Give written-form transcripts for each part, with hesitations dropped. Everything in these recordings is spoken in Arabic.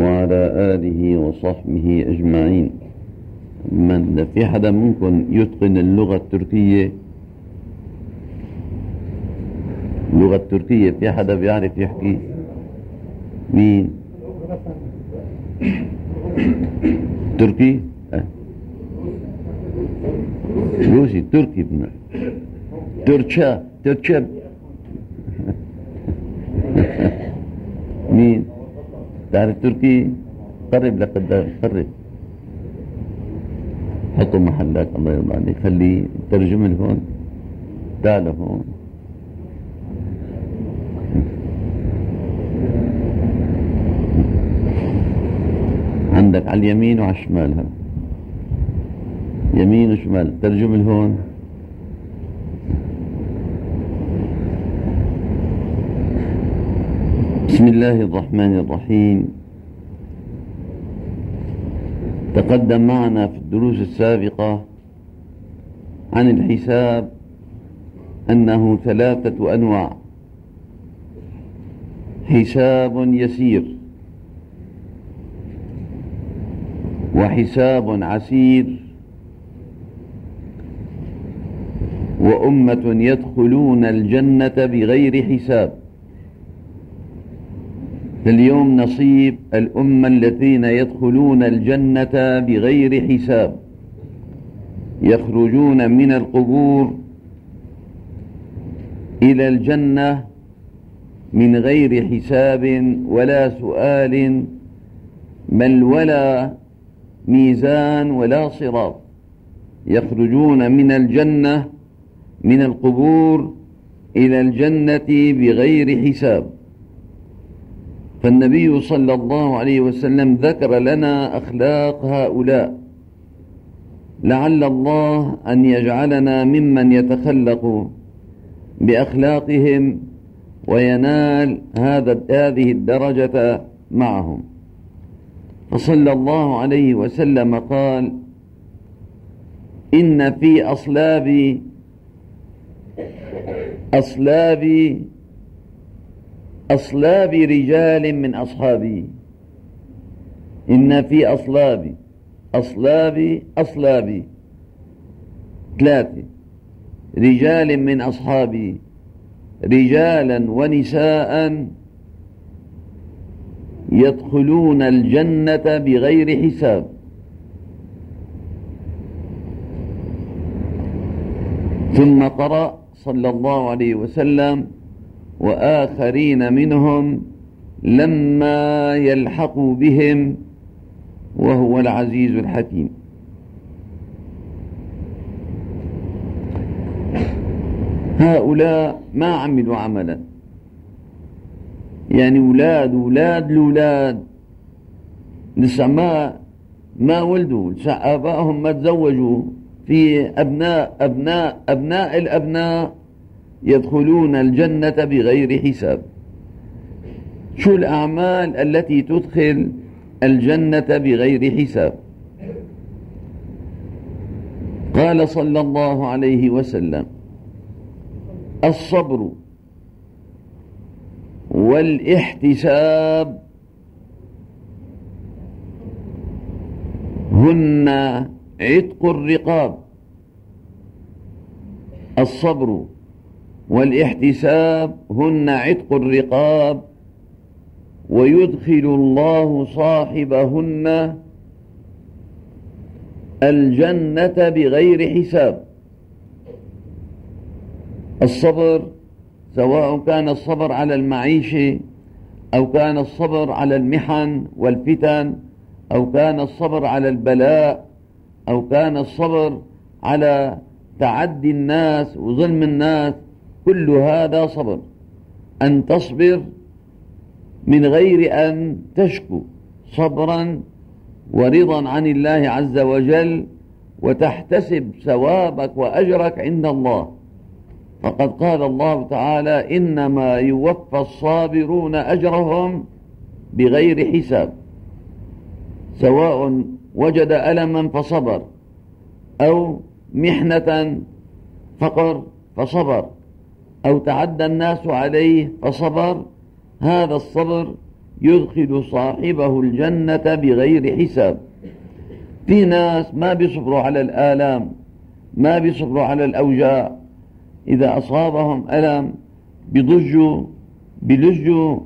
وعلى آله وصحبه أجمعين. من في حدا منكم يتقن اللغة التركية؟ اللغة التركية في حدا بيعرف يحكي؟ مين؟ تركي؟ روسي تركي تركيا مين؟ تعرف تركي؟ قرب لقدام، قرب حطوا محلك الله يرضى عليك، خليه ترجم لهون، تعال هون. عندك على اليمين وعلى الشمال، هذا يمين وشمال، ترجم لهون. بسم الله الرحمن الرحيم. تقدم معنا في الدروس السابقة عن الحساب أنه 3 أنواع: حساب يسير، وحساب عسير، وأمة يدخلون الجنة بغير حساب. اليوم نصيب الأمة الذين يدخلون الجنة بغير حساب، يخرجون من القبور إلى الجنة من غير حساب ولا سؤال، بل ولا ميزان ولا صراط. يخرجون من الجنة من القبور إلى الجنة بغير حساب. فالنبي صلى الله عليه وسلم ذكر لنا أخلاق هؤلاء، لعل الله أن يجعلنا ممن يتخلق بأخلاقهم وينال هذه الدرجة معهم. فصلى الله عليه وسلم قال: إن في أصلاب رجال من أصحابي. إن في أصلابي 3 رجال من أصحابي، رجالا ونساء يدخلون الجنة بغير حساب. ثم قرأ صلى الله عليه وسلم: وآخرين منهم لما يلحقوا بهم وهو العزيز الحكيم. هؤلاء ما عملوا عملا، يعني أولاد لسه ما ولدوا، لسه آبائهم ما تزوجوا، في أبناء الأبناء يدخلون الجنة بغير حساب. شو الأعمال التي تدخل الجنة بغير حساب؟ قال صلى الله عليه وسلم: الصبر والاحتساب هن عتق الرقاب. الصبر والاحتساب هن عتق الرقاب، ويدخل الله صاحبهن الجنة بغير حساب. الصبر، سواء كان الصبر على المعيشة، أو كان الصبر على المحن والفتن، أو كان الصبر على البلاء، أو كان الصبر على تعدي الناس وظلم الناس، كل هذا صبر. أن تصبر من غير أن تشكو، صبرا ورضا عن الله عز وجل، وتحتسب ثوابك وأجرك عند الله. فقد قال الله تعالى: إنما يوفى الصابرون أجرهم بغير حساب. سواء وجد ألما فصبر، أو محنة فقر فصبر، أو تعدى الناس عليه فصبر، هذا الصبر يدخل صاحبه الجنة بغير حساب. في ناس ما بيصبروا على الآلام، ما بيصبروا على الأوجاع، إذا أصابهم ألم بيضجوا بيلجوا،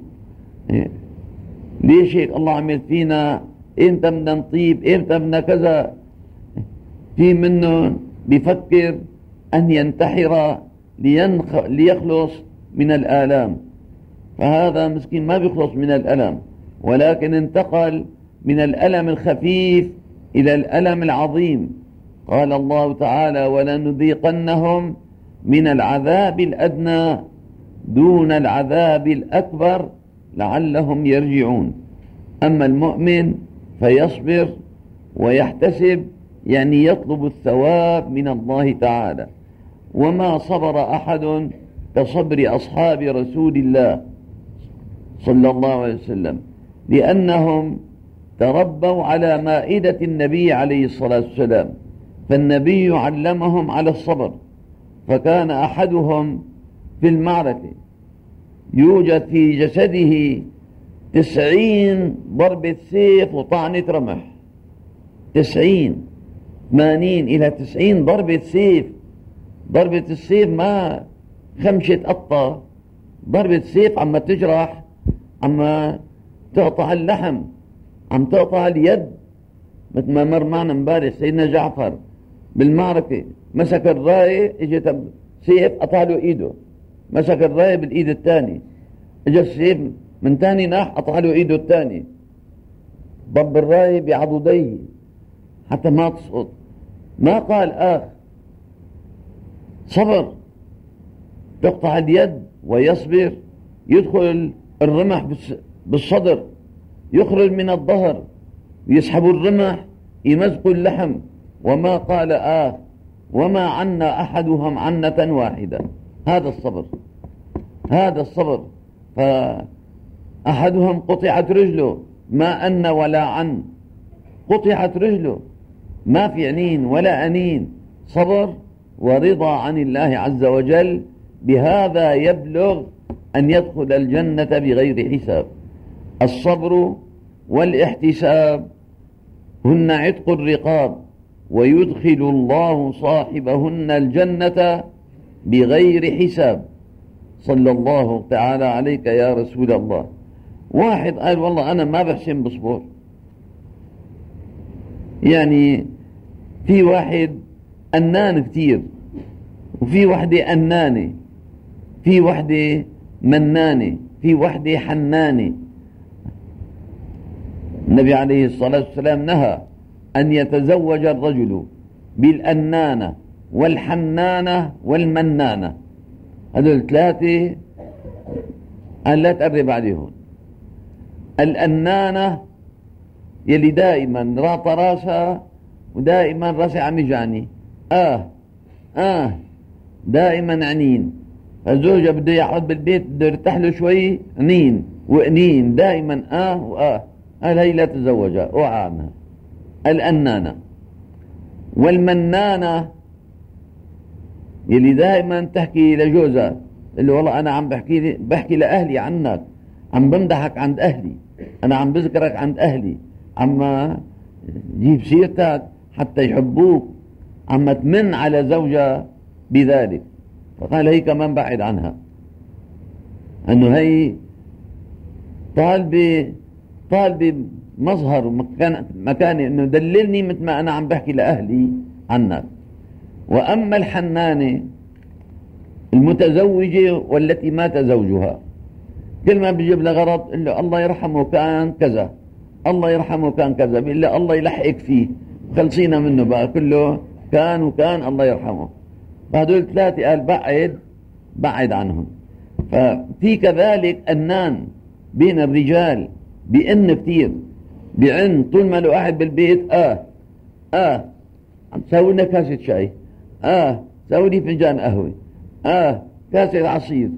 ليش هيك الله عمل فينا؟ إمتى بدنا نطيب؟ إمتى بدنا كذا؟ في منهم بيفكر أن ينتحر ليخلص من الآلام، فهذا مسكين ما بيخلص من الألم، ولكن انتقل من الألم الخفيف إلى الألم العظيم. قال الله تعالى: ولنذيقنهم من العذاب الأدنى دون العذاب الأكبر لعلهم يرجعون. أما المؤمن فيصبر ويحتسب، يعني يطلب الثواب من الله تعالى. وما صبر أحد كصبر أصحاب رسول الله صلى الله عليه وسلم، لأنهم تربوا على مائدة النبي عليه الصلاة والسلام، فالنبي علمهم على الصبر. فكان أحدهم في المعركة يوجد في جسده 90 ضربة سيف وطعنة رمح، 80 إلى 90 ضربة سيف. ضربة السيف ما خمشة قطة، ضربة سيف عم تجرح، عم تقطع اللحم، عم تقطع اليد. مثل ما مر معنا امبارح سيدنا جعفر بالمعركة، مسك الراية، اجت سيف قطع له ايده، مسك الراية بالايد الثاني، اجى السيف من ثاني ناح قطع له ايده الثاني، ضب الراية بعضديه حتى ما تسقط. ما قال صبر، تقطع اليد ويصبر، يدخل الرمح بالصدر، يخرج من الظهر، يسحب الرمح، يمزق اللحم. وما قال وما عنا أحدهم عنة واحدة. هذا الصبر، هذا الصبر. فأحدهم قطعت رجله، ما أن ولا عن، قطعت رجله، ما في عنين ولا أنين، صبر ورضا عن الله عز وجل. بهذا يبلغ أن يدخل الجنة بغير حساب. الصبر والاحتساب هن عتق الرقاب، ويدخل الله صاحبهن الجنة بغير حساب. صلى الله تعالى عليك يا رسول الله. واحد قال: والله أنا ما بحسن بصبر. يعني في واحد أنان كتير، وفي وحدة أنانة، في وحدة منانة، في وحدة حنانة. النبي عليه الصلاة والسلام نهى أن يتزوج الرجل بالأنانة والحنانة والمنانة. هذول ثلاثة قال لا تقرب عليهم. الأنانة يلي دائما راطة راسها ودائما راسها عم يجعني، دائما عنين. الزوجة بده يقعد بالبيت، بده يرتاح له شوي، عنين وعنين دائما قال هي لا تزوجها، اوعى عنها. الأنانة. والمنانة يلي دائما تحكي لجوزها، اللي والله أنا عم بحكي لأهلي عنك، عم بمدحك عند أهلي، أنا عم بذكرك عند أهلي، عم جيب سيرتك حتى يحبوك، عم تمن على زوجها بذلك. فقال هي كمان بعد عنها، أنه هي طالبة مظهر ومكاني، أنه دللني مثل ما أنا عم بحكي لأهلي عنك. وأما الحنانة المتزوجة والتي مات زوجها، كل ما بيجيب لغرض إلا الله يرحمه كان كذا، الله يرحمه كان كذا، إلا الله يلحقك فيه، خلصينا منه بقى، كله كان وكان الله يرحمه. فهدول ثلاثة قال بعد عنهم. ففي كذلك أنان بين الرجال، بأن كتير، بعن طول ما له قاعد بالبيت عم تسوي لنا كاسة شاي، سوي لي فنجان قهوة، كاسة عصير،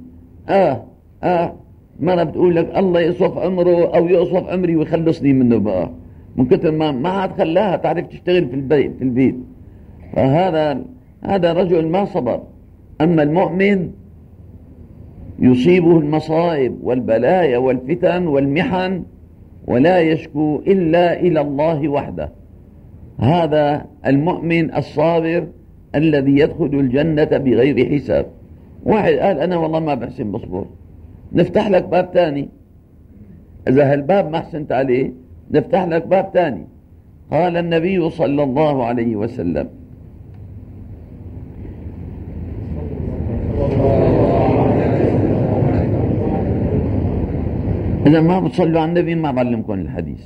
مرة بتقول لك الله يصف عمره أو يصف عمري ويخلصني منه بقى، من كتر ما عاد خلاها تعرف تشتغل في البيت. فهذا رجل ما صبر. أما المؤمن يصيبه المصائب والبلايا والفتن والمحن ولا يشكو إلا إلى الله وحده. هذا المؤمن الصابر الذي يدخل الجنة بغير حساب. واحد قال أنا والله ما بحسن بصبر، نفتح لك باب تاني. إذا هالباب ما حسنت عليه نفتح لك باب تاني. قال النبي صلى الله عليه وسلم: إذا ما بتصلوا على النبي ما بعلمكم الحديث.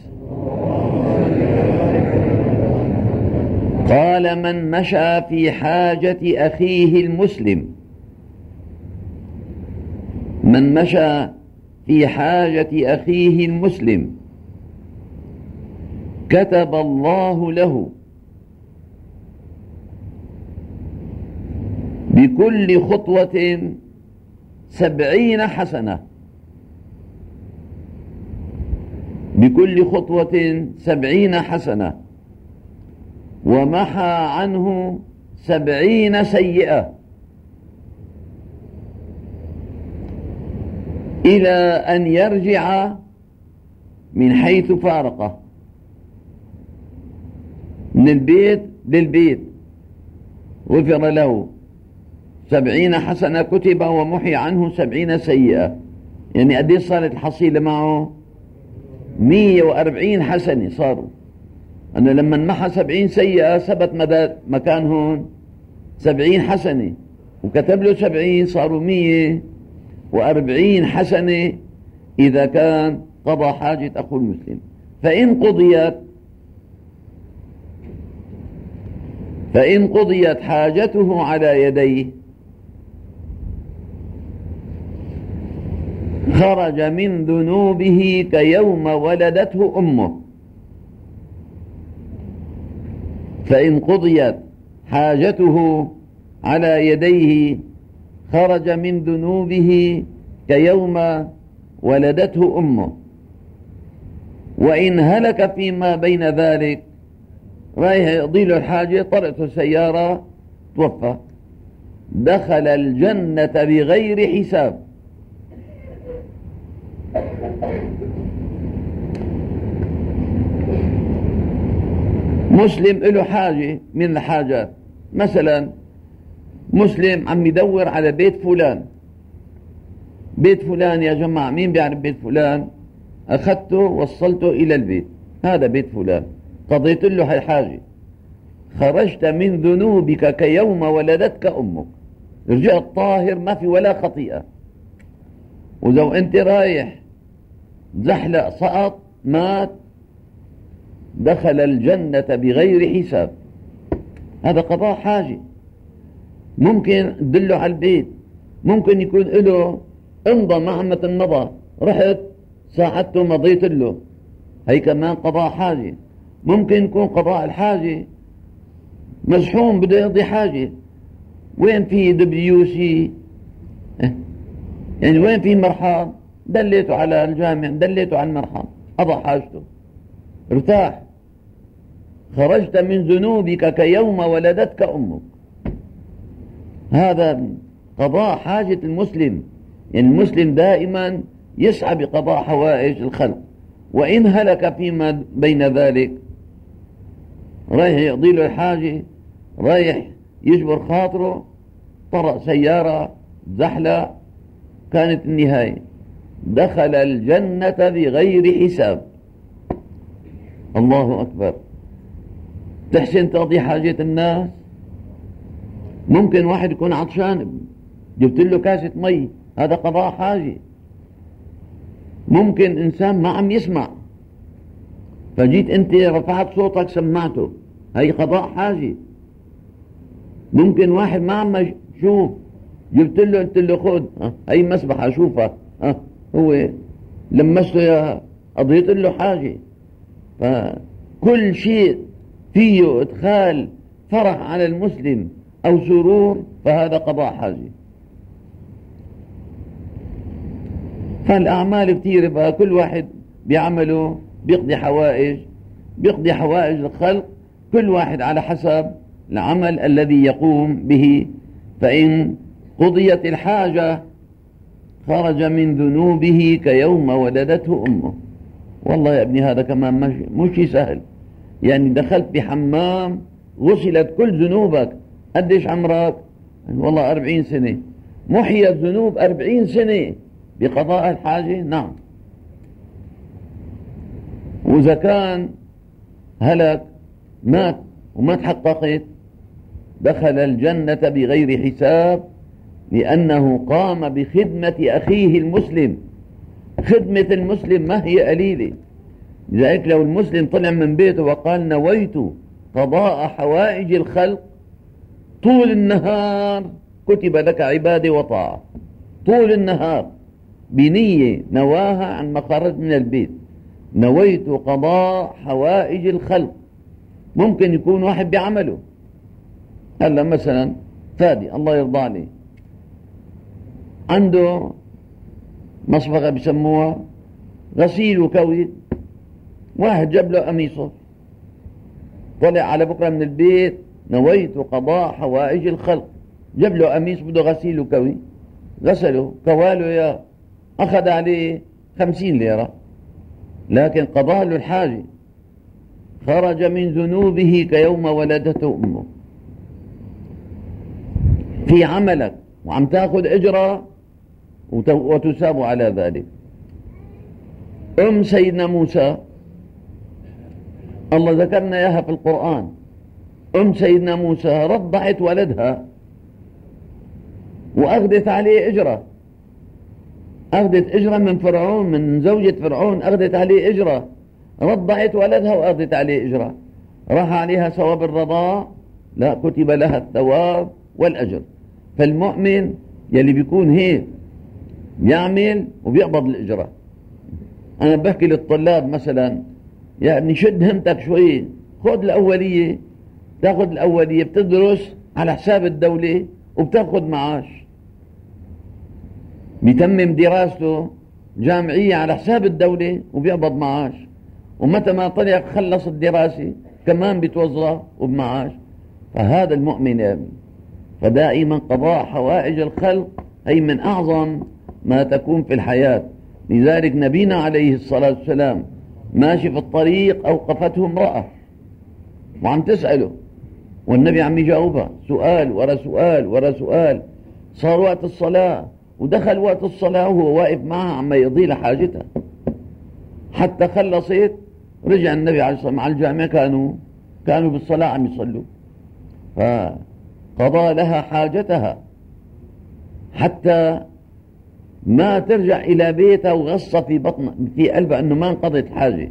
قال: من مشى في حاجة أخيه المسلم، من مشى في حاجة أخيه المسلم كتب الله له بكل خطوة 70 حسنة، بكل خطوة 70 حسنة، ومحى عنه 70 سيئة، إلى أن يرجع من حيث فارقه، من البيت للبيت غفر له 70 حسنة كتب ومحي عنه 70 سيئة. يعني قد ايه صارت الحصيلة معه؟ 140 حسنة صاروا. أنا لما محى 70 سيئة ثبت مكانهم 70 حسنة، وكتب له 70 صاروا 140 حسنة إذا كان قضى حاجة أخو المسلم. فإن قضيت حاجته على يديه خرج من ذنوبه كيوم ولدته أمه. فإن قضيت حاجته على يديه خرج من ذنوبه كيوم ولدته أمه. وإن هلك فيما بين ذلك، رايح يقضي له الحاجة طرقته سيارة توفى، دخل الجنة بغير حساب. مسلم له حاجة من الحاجات، مثلا مسلم عم يدور على بيت فلان، بيت فلان يا جماعة مين بيعرف بيت فلان؟ أخذته وصلته إلى البيت، هذا بيت فلان، قضيت له هاي حاجة. خرجت من ذنوبك كيوم ولدتك أمك، رجعت طاهر ما في ولا خطيئة. ولو أنت رايح زحلق سقط مات، دخل الجنة بغير حساب. هذا قضاء حاجة. ممكن تدله على البيت، ممكن يكون له امضى مع مثل مضى، رحت ساعدته مضيت له، هي كمان قضاء حاجة. ممكن يكون قضاء الحاجة مزحوم بده يقضي حاجة، وين في WC، يعني وين في مرحاض، دليته على الجامع، دليته على المرحاض، قضى حاجته ارتاح. خرجت من ذنوبك كيوم ولدتك أمك. هذا قضاء حاجة المسلم. يعني المسلم دائما يسعى بقضاء حوائج الخلق. وإن هلك فيما بين ذلك، رايح يقضي له الحاجة، رايح يجبر خاطره، طرق سيارة زحلة، كانت النهاية، دخل الجنة بغير حساب. الله أكبر. تحسن تقضي حاجة الناس. ممكن واحد يكون عطشان، جبت له كاسة مي، هذا قضاء حاجة. ممكن إنسان ما عم يسمع، فجيت أنت رفعت صوتك سمعته، هي قضاء حاجة. ممكن واحد ما عم يشوف، جبت له قلت له خذ هي مسبحة شوفها، هو لمسته قضيت له حاجة. فكل شيء فيه إدخال فرح على المسلم أو سرور فهذا قضاء حاجة. فالأعمال كتير بقى، كل واحد بيعمله بيقضي حوائج الخلق، كل واحد على حسب العمل الذي يقوم به. فإن قضيت الحاجة خرج من ذنوبه كيوم ولدته أمه. والله يا ابني هذا كمان مش سهل. يعني دخلت بحمام غسلت كل ذنوبك. قديش عمرك؟ والله 40 سنة. محيت ذنوب 40 سنة بقضاء الحاجة؟ نعم. وإذا كان هلك مات وما تحققت دخل الجنة بغير حساب، لأنه قام بخدمة أخيه المسلم. خدمة المسلم ما هي قليلة. لذلك لو المسلم طلع من بيته وقال نويت قضاء حوائج الخلق، طول النهار كتب لك عبادة وطاعة. طول النهار بنية نواها عن ما خرج من البيت. نويت قضاء حوائج الخلق. ممكن يكون واحد بعمله، هلا مثلا فادي الله يرضى عليه عنده مصفقة بسموها غسيل وكوي، واحد جاب له قميصه، طلع على بكرة من البيت نويت قضاء حوائج الخلق، جاب له قميص بده غسيل وكوي، غسله كواله يا أخذ عليه 50 ليرة، لكن قضى له الحاجة. خرج من ذنوبه كيوم ولدته أمه. في عملك وعم تأخذ أجرة وتساب على ذلك. سيدنا موسى الله ذكرنا إياها في القرآن. سيدنا موسى رضعت ولدها وأخذت عليه أجرة. أخذت أجرة من فرعون، من زوجة فرعون أخذت عليه أجرة. رضعت ولدها وأخذت عليه أجرة. راح عليها ثواب الرضاع؟ لا، كتب لها الثواب والأجر. فالمؤمن يلي بيكون هيك يعمل وبيقبض الأجرة. أنا بحكي للطلاب مثلا يعني شد همتك شوي، خذ الأولية، تأخذ الأولية بتدرس على حساب الدولة وبتأخذ معاش. بيتمم دراسته جامعية على حساب الدولة وبيقبض معاش، ومتى ما طلع خلص الدراسة كمان بيتوظف وبمعاش. فهذا المؤمن يا ابني. فدائما قضاء حوائج الخلق هي من أعظم ما تكون في الحياة. لذلك نبينا عليه الصلاة والسلام ماشي في الطريق أوقفته امرأة وعم تسأله، والنبي عم يجاوبها سؤال ورا سؤال ورا سؤال. صار وقت الصلاة ودخل وقت الصلاة وهو واقف معها عم يقضي لها حاجتها حتى خلصت. رجع النبي عليه الصلاة والسلام على الجامع، كانوا بالصلاة عم يصلوا، فقضى لها حاجتها حتى ما ترجع إلى بيتها وغصة في بطنها في قلبها أنه ما انقضت حاجة.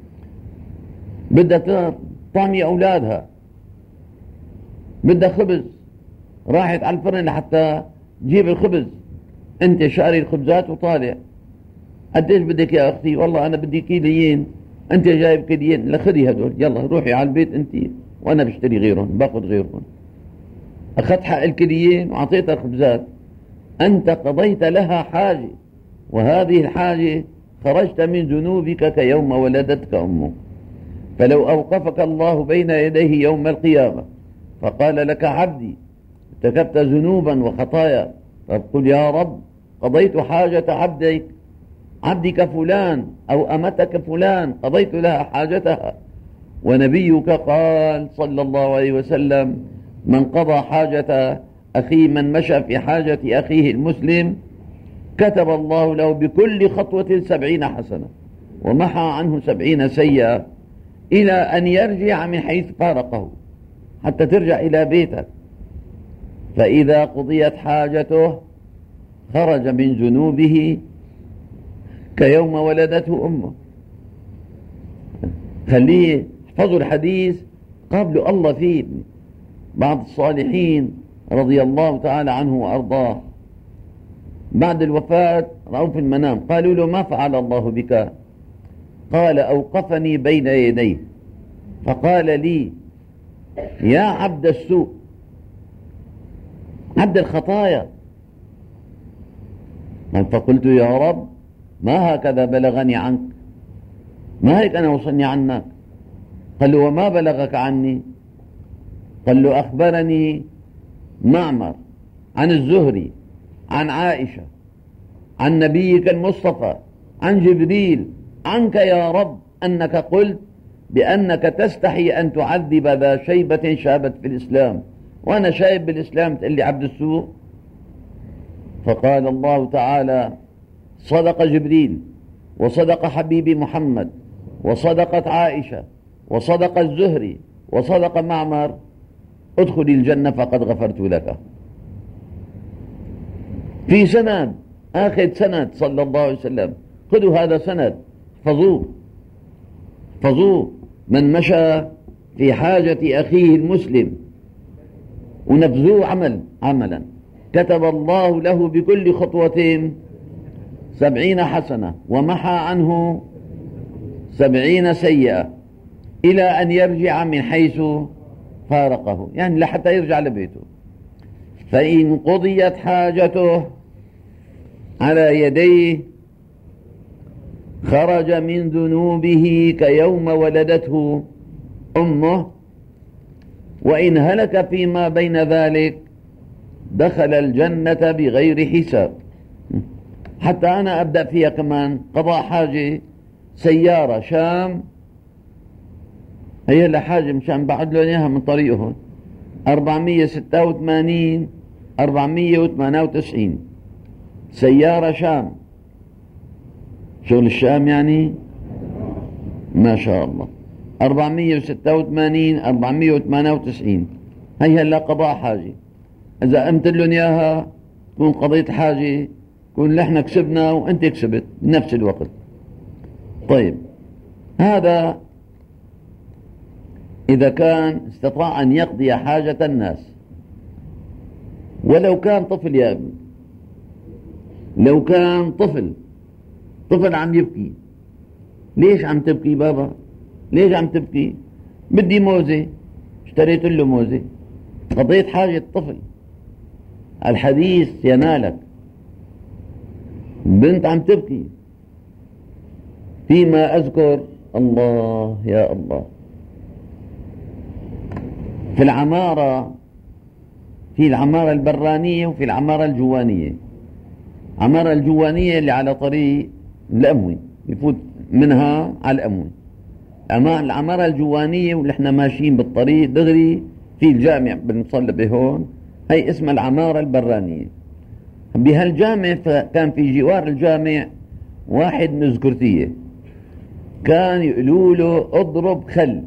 بدها طعمي أولادها، بدها خبز، راحت على الفرن لحتى تجيب الخبز. أنت شاري الخبزات وطالع، قديش بدك يا أختي؟ والله أنا بدي كيليين. أنت جايب كيليين؟ لخذي هدول، يلا روحي على البيت أنت وأنا بشتري غيرهم، باخذ غيرهم. أخذت حق الكيليين وعطيتها الخبزات. أنت قضيت لها حاجة، وهذه الحاجة خرجت من ذنوبك كيوم ولدتك أمك. فلو أوقفك الله بين يديه يوم القيامة فقال لك عبدي ارتكبت ذنوبا وخطايا، فقل يا رب قضيت حاجة عبدك فلان أو أمتك فلان، قضيت لها حاجتها. ونبيك قال صلى الله عليه وسلم من قضى حاجة أخيه، من مشى في حاجة أخيه المسلم كتب الله له بكل خطوة 70 حسنة ومحى عنه 70 سيئة إلى أن يرجع من حيث فارقه، حتى ترجع إلى بيتك. فإذا قضيت حاجته خرج من ذنوبه كيوم ولدته أمه. خليه احفظوا الحديث قابلوا الله فيه. بعض الصالحين رضي الله تعالى عنه وأرضاه بعد الوفاة رأوا في المنام، قالوا له ما فعل الله بك؟ قال أوقفني بين يديه فقال لي يا عبد السوء، عبد الخطايا. فقلت يا رب ما هكذا بلغني عنك، ما هيك أنا وصلني عنك. قال له وما بلغك عني؟ قال له أخبرني معمر عن الزهري عن عائشة عن نبيك المصطفى، عن جبريل، عنك يا رب، أنك قلت بأنك تستحي أن تعذب ذا شيبة شابت في الإسلام، وأنا شايب بالإسلام تقول لي عبد السوء؟ فقال الله تعالى: صدق جبريل، وصدق حبيبي محمد، وصدقت عائشة، وصدق الزهري، وصدق معمر، ادخل الجنة فقد غفرت لك. في سند، آخذ سند صلى الله عليه وسلم، خذوا هذا سند، احفظوه: من مشى في حاجة أخيه المسلم ونفذوه عملا كتب الله له بكل خطوة 70 حسنة، ومحى عنه 70 سيئة، إلى أن يرجع من حيث فارقه، يعني لحتى يرجع لبيته. فإن قضيت حاجته على يديه خرج من ذنوبه كيوم ولدته أمه، وإن هلك فيما بين ذلك دخل الجنة بغير حساب. حتى أنا أبدأ فيها كمان. قضاء حاجة، سيارة شام، هي لحاجة مشان بعد لهم إياها من طريقهم 486 498 سيارة شام. شغل الشام يعني ما شاء الله. 486 498 هي هلا قضاء حاجة. إذا قمت لهم إياها تكون قضيت حاجة، تكون نحن كسبنا وأنت كسبت بنفس الوقت. طيب، هذا إذا كان استطاع أن يقضي حاجة الناس. ولو كان طفل يا ابني، لو كان طفل عم يبكي، ليش عم تبكي بابا؟ ليش عم تبكي؟ بدي موزة، اشتريت له موزة، قضيت حاجة طفل. الحديث ينالك. بنت عم تبكي، فيما أذكر، الله يا الله، في العمارة، في العمارة البرانية وفي العمارة الجوانية. العمارة الجوانية اللي على طريق الأموي يفوت منها على الأموي. العمارة الجوانية واللي احنا ماشيين بالطريق دغري في الجامع بنصلي بهون، هي اسمها العمارة البرانية. بهالجامع كان في جوار الجامع واحد من زكرتية، كان يقولوا له اضرب خل.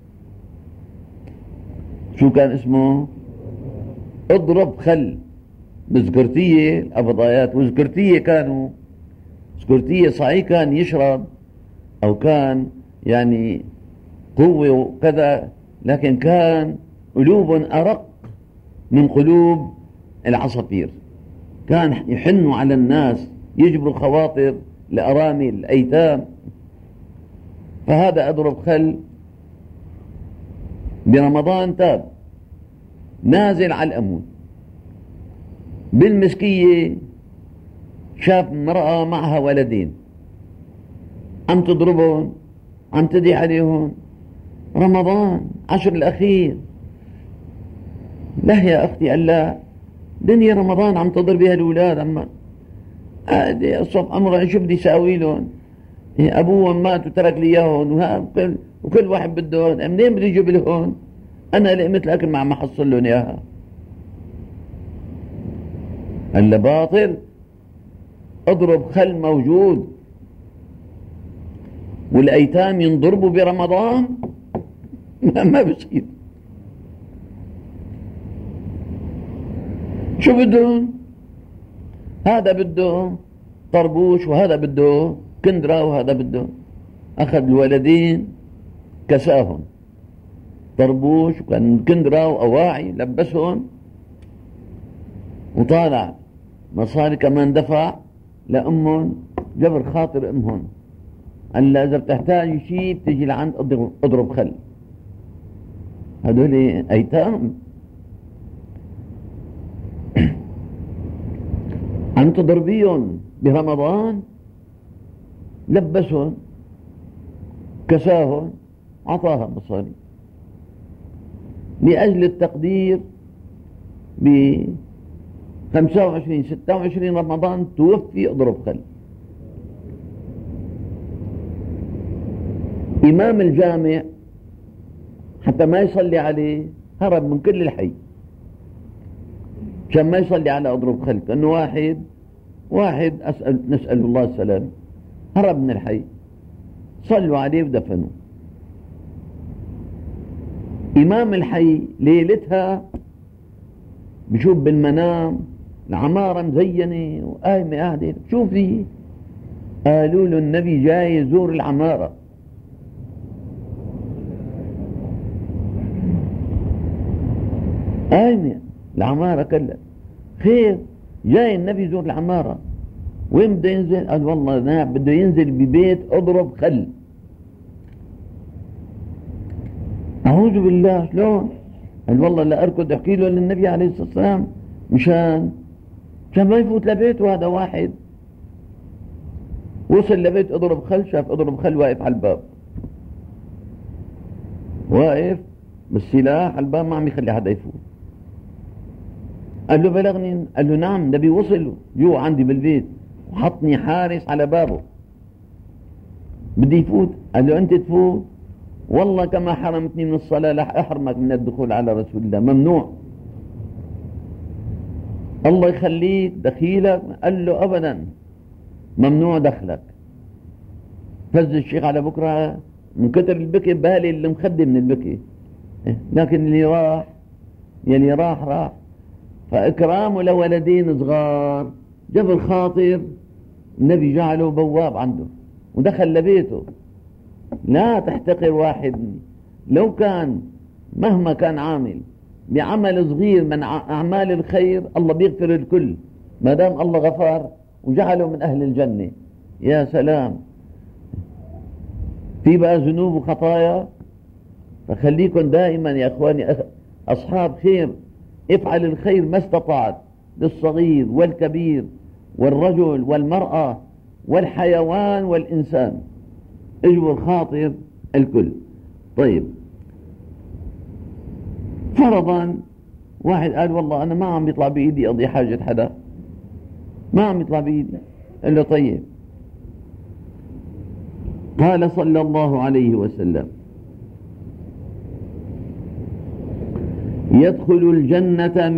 شو كان اسمه؟ اضرب خل. بزكرتية الأبضايات، وزكرتية كانوا زكرتية صحيح كان يشرب أو كان يعني قوة وكذا، لكن كان قلوب أرق من قلوب العصافير. كان يحنوا على الناس، يجبروا خواطر لأرامل الأيتام. فهذا أضرب خل برمضان تاب، نازل على الأمون بالمسكية، شاف امرأة معها ولدين عم تضربهم، عم تدعي عليهم. رمضان 10 الأخير. لا يا أختي، قال لا، دنيا رمضان عم تضربيها الأولاد، عم الصف أمر شو بدي ساوي لهم؟ أبوهم مات وترك لي إياهم، وكل واحد بدهم، منين بدي أجيب لهم؟ أنا لقمت الأكل ما عم أحصل لهم إياها. هلا باطل، اضرب خل موجود، والأيتام ينضربوا برمضان؟ ما بصير. شو بدهم؟ هذا بده طربوش، وهذا بده كندرة، وهذا بده. أخذ الولدين كساهم طربوش وكان كندرة وأواعي، لبسهم وطالع. مصاري كمان دفع لأمهم، جبر خاطر أمهم. قال لا، إذا بتحتاج شيء بتجي لعند اضرب خل. هذول أيتام عم تضربيهم برمضان، لبسهم كساهم، عطاها مصاري لأجل التقدير 25 26 رمضان توفي اضرب خل. إمام الجامع حتى ما يصلي عليه هرب من كل الحي عشان ما يصلي على اضرب خل، كأنه واحد نسأل الله السلام هرب من الحي، صلوا عليه ودفنوا. إمام الحي ليلتها بشوف بالمنام العمارة مزينة وقايمة قاعدة، شوفي قالوا له النبي جاي يزور العمارة. قايمة العمارة كلها خير، جاي النبي يزور العمارة. وين بده ينزل؟ قال والله بده ينزل ببيت اضرب خل. أعوذ بالله، شلون؟ قال والله لا أركض أحكي له للنبي عليه الصلاة والسلام مشان ما يفوت لبيته. هذا واحد وصل لبيت اضرب خل، شاف اضرب خل واقف على الباب، واقف بالسلاح على الباب ما عم يخلي حدا يفوت. قال له بلغني؟ قال له نعم، النبي وصل جوا عندي بالبيت وحطني حارس على بابه، بدي يفوت. قال له أنت تفوت؟ والله كما حرمتني من الصلاة لا أحرمك من الدخول على رسول الله، ممنوع. الله يخليك دخيلك. قال له أبدا ممنوع دخلك. فز الشيخ على بكرة من كتر البكي بالي اللي مخدي من البكي، لكن اللي راح. فإكرامه لولدين صغار جبل خاطر النبي جعله بواب عنده ودخل لبيته. لا تحتقر واحد لو كان مهما كان عامل بعمل صغير من أعمال الخير، الله بيغفر الكل ما دام الله غفار وجعله من أهل الجنة. يا سلام، في بقى ذنوب وخطايا. فخليكم دائما يا أخواني أصحاب خير، افعل الخير ما استطعت للصغير والكبير والرجل والمرأة والحيوان والإنسان، اجبر خاطر الكل. طيب، فرضا واحد قال والله أنا ما عم يطلع بإيدي أضي حاجة حدا، ما عم يطلع بإيدي. قال له طيب، قال صلى الله عليه وسلم يدخل الجنة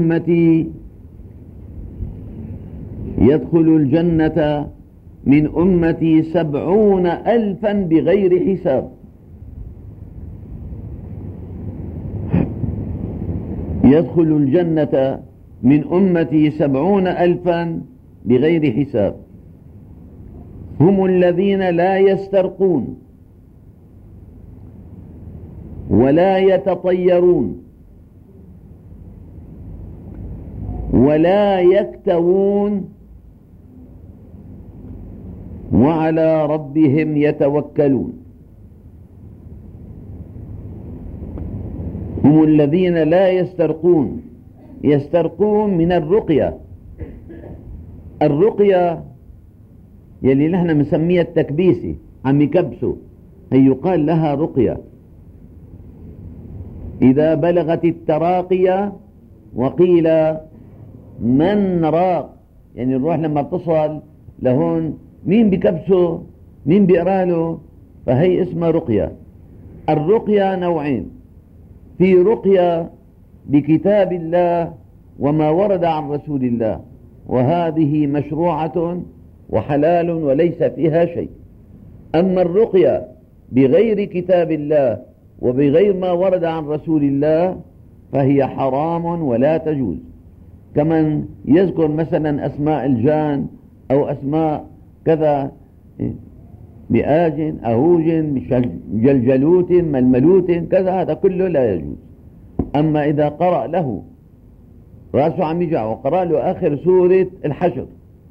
من أمتي 70,000 بغير حساب. يدخل الجنة من أمتي 70,000 بغير حساب، هم الذين لا يسترقون ولا يتطيرون ولا يكتوون وعلى ربهم يتوكلون. هم الذين لا يسترقون. يسترقون من الرقية يلي نحن مسميها التكبيسي، عم يكبسوا، هي يقال لها رقية. إذا بلغت التراقية وقيل من راق، يعني الروح لما بتصل لهون مين بكبسه مين بيقراله، فهي اسمها رقية. الرقية نوعين، في رقية بكتاب الله وما ورد عن رسول الله، وهذه مشروعة وحلال وليس فيها شيء. أما الرقية بغير كتاب الله وبغير ما ورد عن رسول الله فهي حرام ولا تجوز. كمن يذكر مثلا أسماء الجان أو أسماء كذا، بآج أهوج جلجلوت ململوت كذا، هذا كله لا يجوز. أما إذا قرأ له رأسه عم يجع وقرأ له آخر سورة الحشر،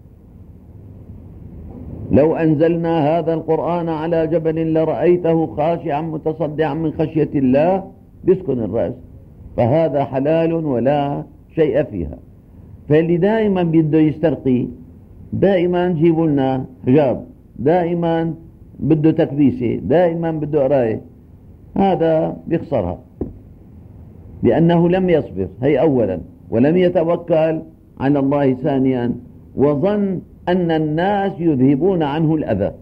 لو أنزلنا هذا القرآن على جبل لرأيته خاشعا متصدعا من خشية الله، بيسكن الرأس، فهذا حلال ولا شيء فيها. فاللي دائما بده يسترقي، دائما جيبوا لنا حجاب، دائما بده تكبيسة، دائما بده قراية، هذا بيخسرها، لأنه لم يصبر، هي أولا، ولم يتوكل على الله ثانيا، وظن أن الناس يذهبون عنه الأذى.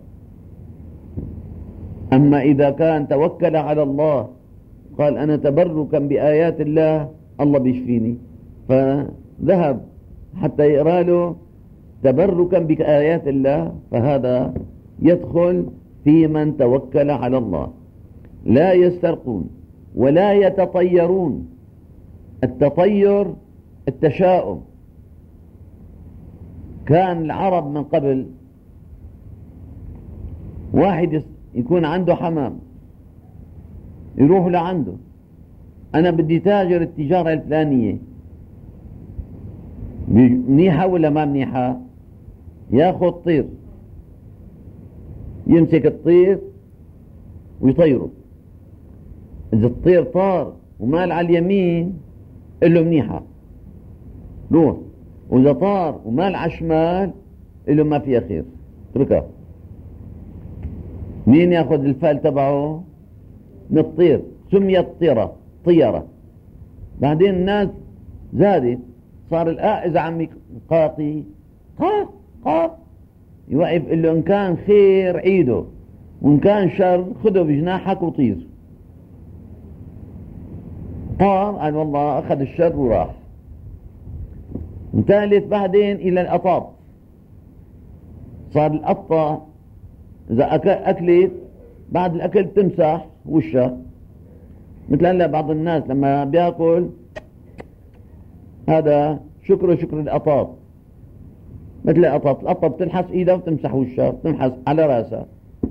أما إذا كان توكل على الله قال أنا تبركا بآيات الله الله بيشفيني، فذهب حتى يقرأ له تبركا بآيات الله، فهذا يدخل في من توكل على الله. لا يسترقون ولا يتطيرون. التطير التشاؤم. كان العرب من قبل واحد يكون عنده حمام يروح لعنده، أنا بدي تاجر التجارة الفلانية، منيحة ولا ما منيحة؟ ياخذ طير، يمسك الطير ويطيره. إذا الطير طار ومال على اليمين قل له منيحة روح، وإذا طار ومال على الشمال قل له ما فيها خير اتركها. مين ياخذ الفال تبعه؟ من الطير، سميت طيرة. بعدين الناس زادت، صار إذا عم قاطي قاق يوقف يقول له إن كان خير عيده وإن كان شر خذه بجناحك وطير. طار قال والله أخذ الشر وراح. وثالث بعدين إلى القطاط، صار القطة إذا أكلت بعد الأكل تمسح وشها، مثل هلا بعض الناس لما بياكل هذا شكر القطاط، مثل القطة بتنحس إيدها وتمسح وشها، بتنحس على رأسها.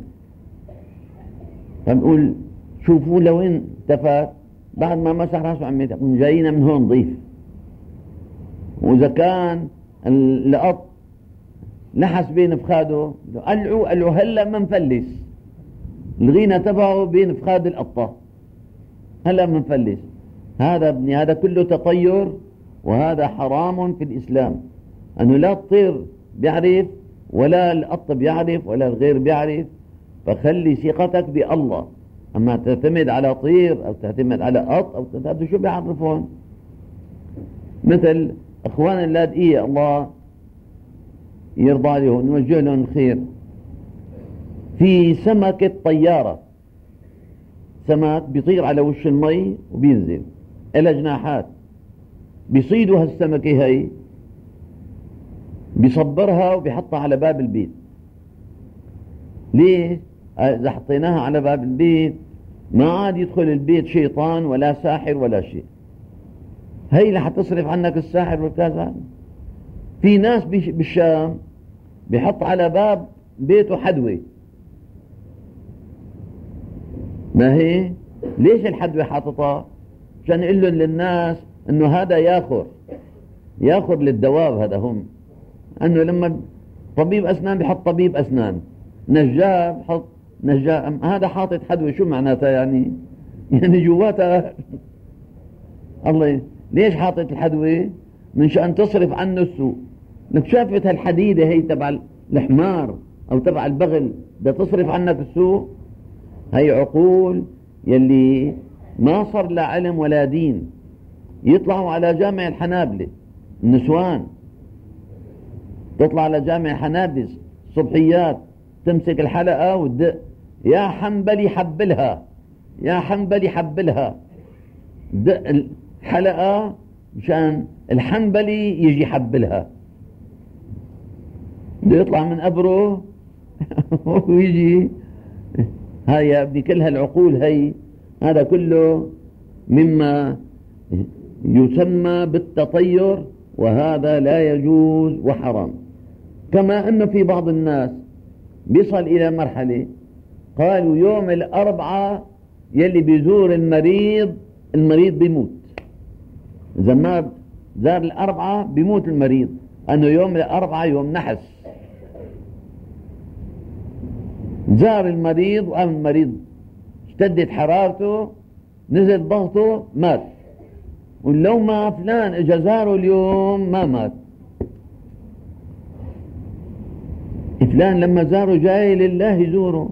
فنقول شوفوا لوين تفات بعد ما مسح رأسه عم جاينا من هون ضيف. وإذا كان القط لحس بين فخاده قال له هلا ما نفلس، الغينة تبعه بين فخاد القطة هلا ما نفلس. هذا ابني هذا كله تطير، وهذا حرام في الإسلام. أنه لا الطير بيعرف ولا القط بيعرف ولا الغير بيعرف، فخلي ثقتك بالله. أما تعتمد على طير أو تعتمد على قط أو تعتمد شو بيعرفون؟ مثل أخوان اللاذقية الله يرضى عليهم نوجه لهم الخير، في سمكة طيارة، سمك بيطير على وش المي وبينزل إلى جناحات، بيصيدوا هالسمكة هاي بيصبرها وبيحطها على باب البيت. ليه؟ إذا حطيناها على باب البيت ما عاد يدخل البيت شيطان ولا ساحر ولا شيء. هي اللي حتصرف عنك الساحر والكذا. في ناس بالشام بيحط على باب بيته حدوة. ما هي ليش الحدوة حاططها؟ عشان يقول للناس انه هذا ياخر للدواب. هذا هم انه لما طبيب اسنان بيحط طبيب اسنان، نجار بحط نجار. هذا حاطط حدوة شو معناتها؟ يعني جواتها الله. ليش حاطط الحدوة؟ من شأن تصرف عنه السوء. لك شافت هالحديدة هي تبع الحمار او تبع البغل ده تصرف عنك السوء. هي عقول يلي ما صار لا علم ولا دين. يطلعوا على جامع الحنابلة النسوان، تطلع على جامع حنابس صبحيات تمسك الحلقة وتدق يا حنبلي حبلها يا حنبلي حبلها، دق الحلقة مشان الحنبلي يجي حبلها. بده يطلع من قبره ويجي. هاي يا ابني كل هالعقول هي، هذا كله مما يسمى بالتطير، وهذا لا يجوز وحرام. كما أنه في بعض الناس بيصل إلى مرحلة قالوا يوم الأربعاء يلي بيزور المريض بيموت. إذا ما زار الأربعاء بيموت المريض، أنه يوم الأربعاء يوم نحس. زار المريض وقام المريض اشتدت حرارته نزل ضغطه مات. ولو ما فلان اجا زاره اليوم ما مات. فلان لما زاره جاي لله يزوره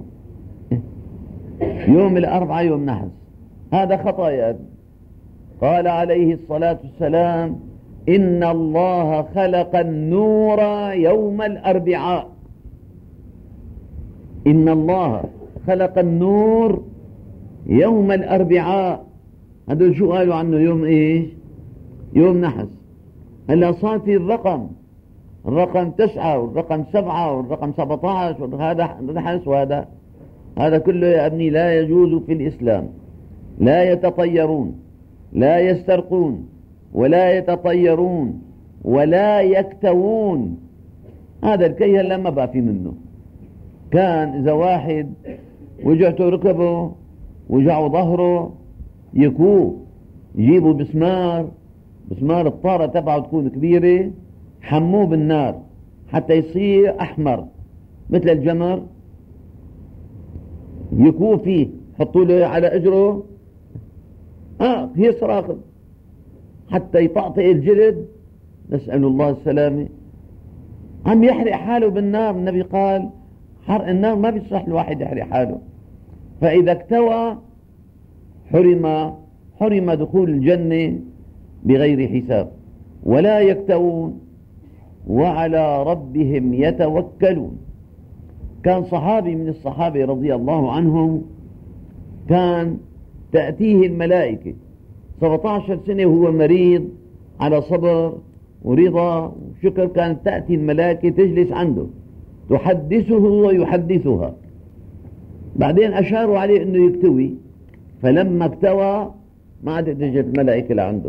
يوم الأربعاء يوم نحس. هذا خطأ يا أبي. قال عليه الصلاة والسلام إن الله خلق النور يوم الأربعاء. إن الله خلق النور يوم الأربعاء. هذول شو قالوا عنه؟ يوم إيش؟ يوم نحس. هلا صار في الرقم 9 والرقم 7 والرقم 17 وهذا نحس، وهذا كله يا ابني لا يجوز في الإسلام. لا يتطيرون، لا يسترقون، ولا يتطيرون، ولا يكتوون. هذا الكي هلا ما بقى في منه. كان إذا واحد وجعته ركبه وجعه ظهره يكوه، يجيبوا بسمار الطارة تبعه تكون كبيرة، حموه بالنار حتى يصير أحمر مثل الجمر، يكوه فيه، حطوا له على أجره هي صراخ حتى يطأطئ الجلد، نسأل الله السلامة. عم يحرق حاله بالنار. النبي قال حرق النار ما بيصح الواحد يحرق حاله، فإذا اكتوى حرم دخول الجنة بغير حساب. ولا يكتوون وعلى ربهم يتوكلون. كان صحابي من الصحابة رضي الله عنهم كان تأتيه الملائكة 17 سنة وهو مريض على صبر ورضا وشكر. كانت تأتي الملائكة تجلس عنده تحدثه ويحدثها. بعدين أشاروا عليه أنه يكتوي، فلما اكتوى ما عادت تجد الملائكة لعنده.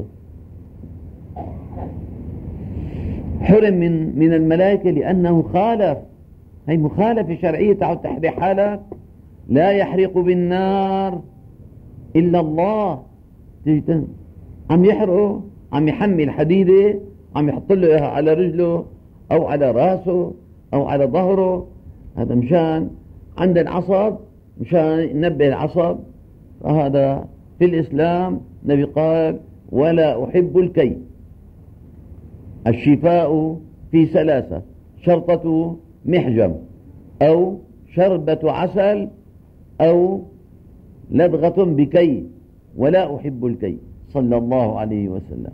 حرم من الملائكة لأنه خالف. هي مخالفة شرعية. تعود تحرق حالك. لا يحرق بالنار إلا الله. عم يحرقه، عم يحمل حديدة، عم يحط له إياها على رجله أو على راسه أو على ظهره. هذا مشان عند العصب، مشان ينبه العصب. فهذا في الإسلام النبي قال ولا أحب الكي. الشفاء في 3: شرطة محجم، أو شربة عسل، أو لدغة بكي. ولا أحب الكي صلى الله عليه وسلم.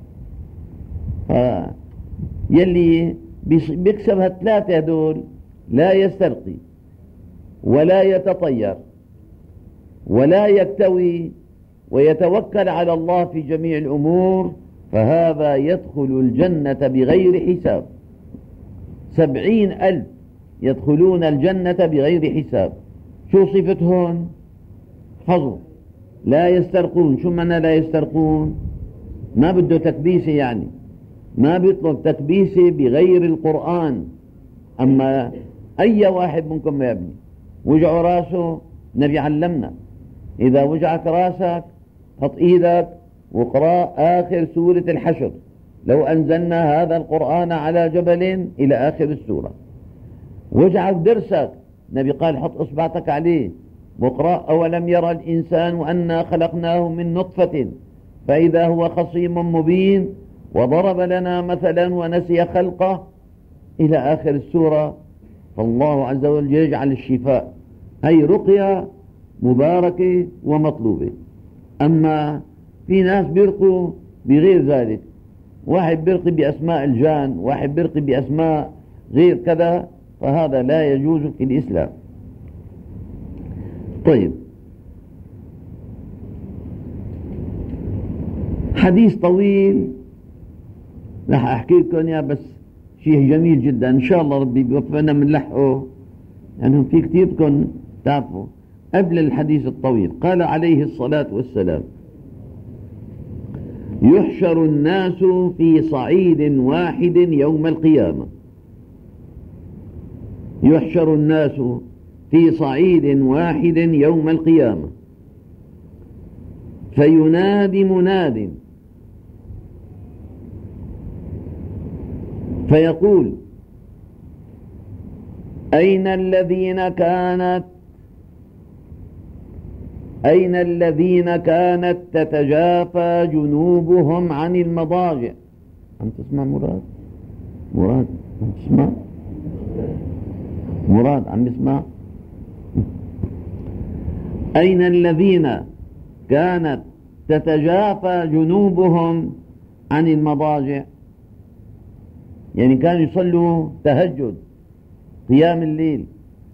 يلي بيكسب هالثلاثة دول لا يسترقي ولا يتطير ولا يكتوي ويتوكل على الله في جميع الأمور، فهذا يدخل الجنة بغير حساب. 70,000 يدخلون الجنة بغير حساب. شو صفتهم؟ حفظوا. لا يسترقون. شو معنى لا يسترقون؟ ما بده تكبيسة، يعني ما بيطلب تكبيسة بغير القرآن. أما أي واحد منكم يا ابني وجعوا راسه، النبي علمنا إذا وجعك راسك حط إيدك واقرأ آخر سورة الحشر. لو أنزلنا هذا القرآن على جبل إلى آخر السورة. وجعك درسك، النبي قال حط إصبعتك عليه واقرأ أولم يرى الإنسان أنا خلقناه من نطفة فإذا هو خصيم مبين وضرب لنا مثلا ونسي خلقه إلى آخر السورة. فالله عز وجل يجعل الشفاء. هي رقية مباركة ومطلوبة. أما في ناس بيرقوا بغير ذلك، واحد بيرقي بأسماء الجان، واحد بيرقي بأسماء غير كذا، فهذا لا يجوز في الإسلام. طيب، حديث طويل رح أحكي لكم يا، بس شيء جميل جدا إن شاء الله ربي بيوفقنا من لحقه، يعني في كثير بدكم تعرفوا. قبل الحديث الطويل قال عليه الصلاة والسلام: يحشر الناس في صعيد واحد يوم القيامة. يحشر الناس في صعيد واحد يوم القيامة، فينادي مناد فيقول: أين الذين كانت تتجافى جنوبهم عن المضاجع. عم تسمع مراد عم تسمع؟ مراد عم يسمع؟ أين الذين كانت تتجافى جنوبهم عن المضاجع يعني كانوا يصلوا تهجد قيام الليل،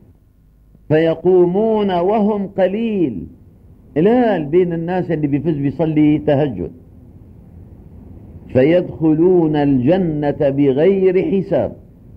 فيقومون وهم قليل، قلال بين الناس اللي بيفز بيصلي تهجد، فيدخلون الجنة بغير حساب.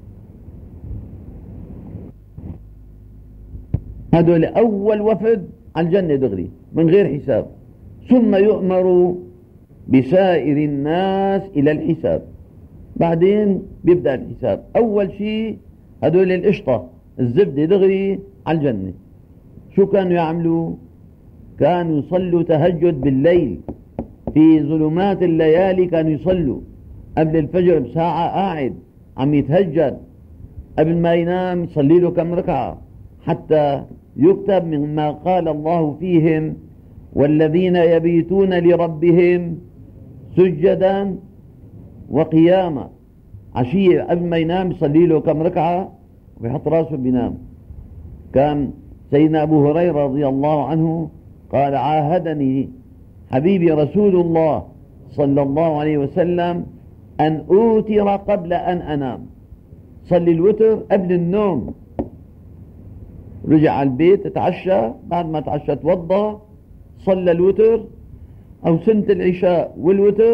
هذول أول وفد على الجنة دغري من غير حساب، ثم يؤمر بسائر الناس إلى الحساب. بعدين بيبدأ الحساب. أول شيء هذول القشطة الزبدة دغري على الجنة. شو كانوا يعملوا؟ كانوا يصلوا تهجد بالليل، في ظلمات الليالي كانوا يصلوا قبل الفجر بساعة، قاعد عم يتهجد قبل ما ينام، يصلي له كم ركعة حتى يكتب مما قال الله فيهم: والذين يبيتون لربهم سجدا وقياما. عشية قبل ما ينام يصلي له كم ركعة ويحط راسه بينام. كان سيدنا أبو هريرة رضي الله عنه قال: عاهدني حبيبي رسول الله صلى الله عليه وسلم أن أوتر قبل أن أنام، صلي الوتر قبل النوم. رجع على البيت اتعشى، بعد ما تعشى توضى، صلى الوتر أو سنة العشاء والوتر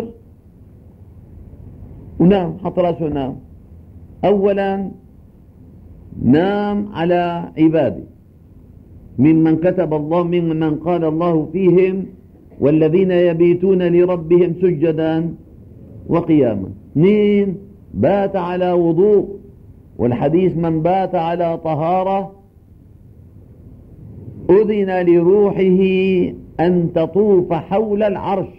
ونام، حط راسه نام. أولا نام على عباده ممن كتب الله، ممن قال الله فيهم: والذين يبيتون لربهم سجدا وقياما. اثنين، بات على وضوء، والحديث: من بات على طهارة أذن لروحه أن تطوف حول العرش.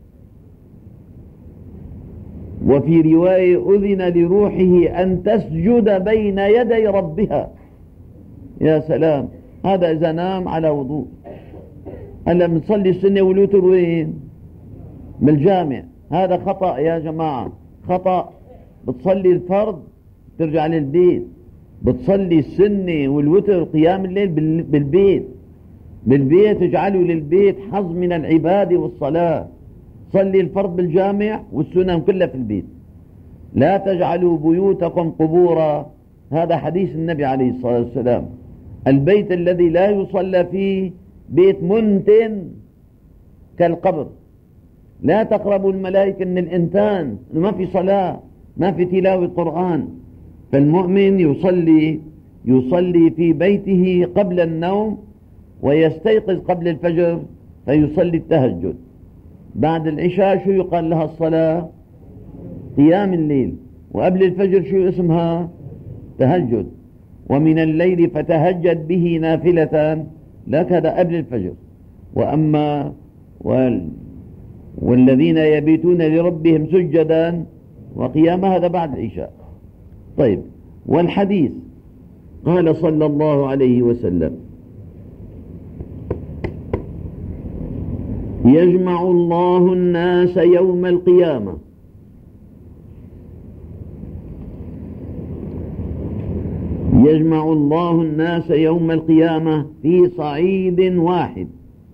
وفي رواية: أذن لروحه أن تسجد بين يدي ربها. يا سلام، هذا إذا نام على وضوء. هلا بنصلي السنة والوتر وين؟ بالجامع. هذا خطأ يا جماعة، خطأ. بتصلي الفرض ترجع للبيت، بتصلي السنة والوتر قيام الليل بالبيت اجعلوا للبيت حظ من العبادة والصلاة. صلي الفرض بالجامع والسنن كلها في البيت. لا تجعلوا بيوتكم قبورا، هذا حديث النبي عليه الصلاة والسلام. البيت الذي لا يصلى فيه بيت منتن كالقبر. لا تقربوا الملائكة من الإنتان، ما في صلاة، ما في تلاوة قرآن. فالمؤمن يصلي في بيته قبل النوم، ويستيقظ قبل الفجر فيصلي التهجد. بعد العشاء شو يقال لها الصلاة؟ قيام الليل. وقبل الفجر شو اسمها؟ تهجد. ومن الليل فتهجد به نافلة لك، هذا قبل الفجر. وأما والذين يبيتون لربهم سجدا وقياما، هذا بعد العشاء. طيب، والحديث قال صلى الله عليه وسلم: يجمع الله الناس يوم القيامة يجمع الله الناس يوم القيامة في صعيد واحد،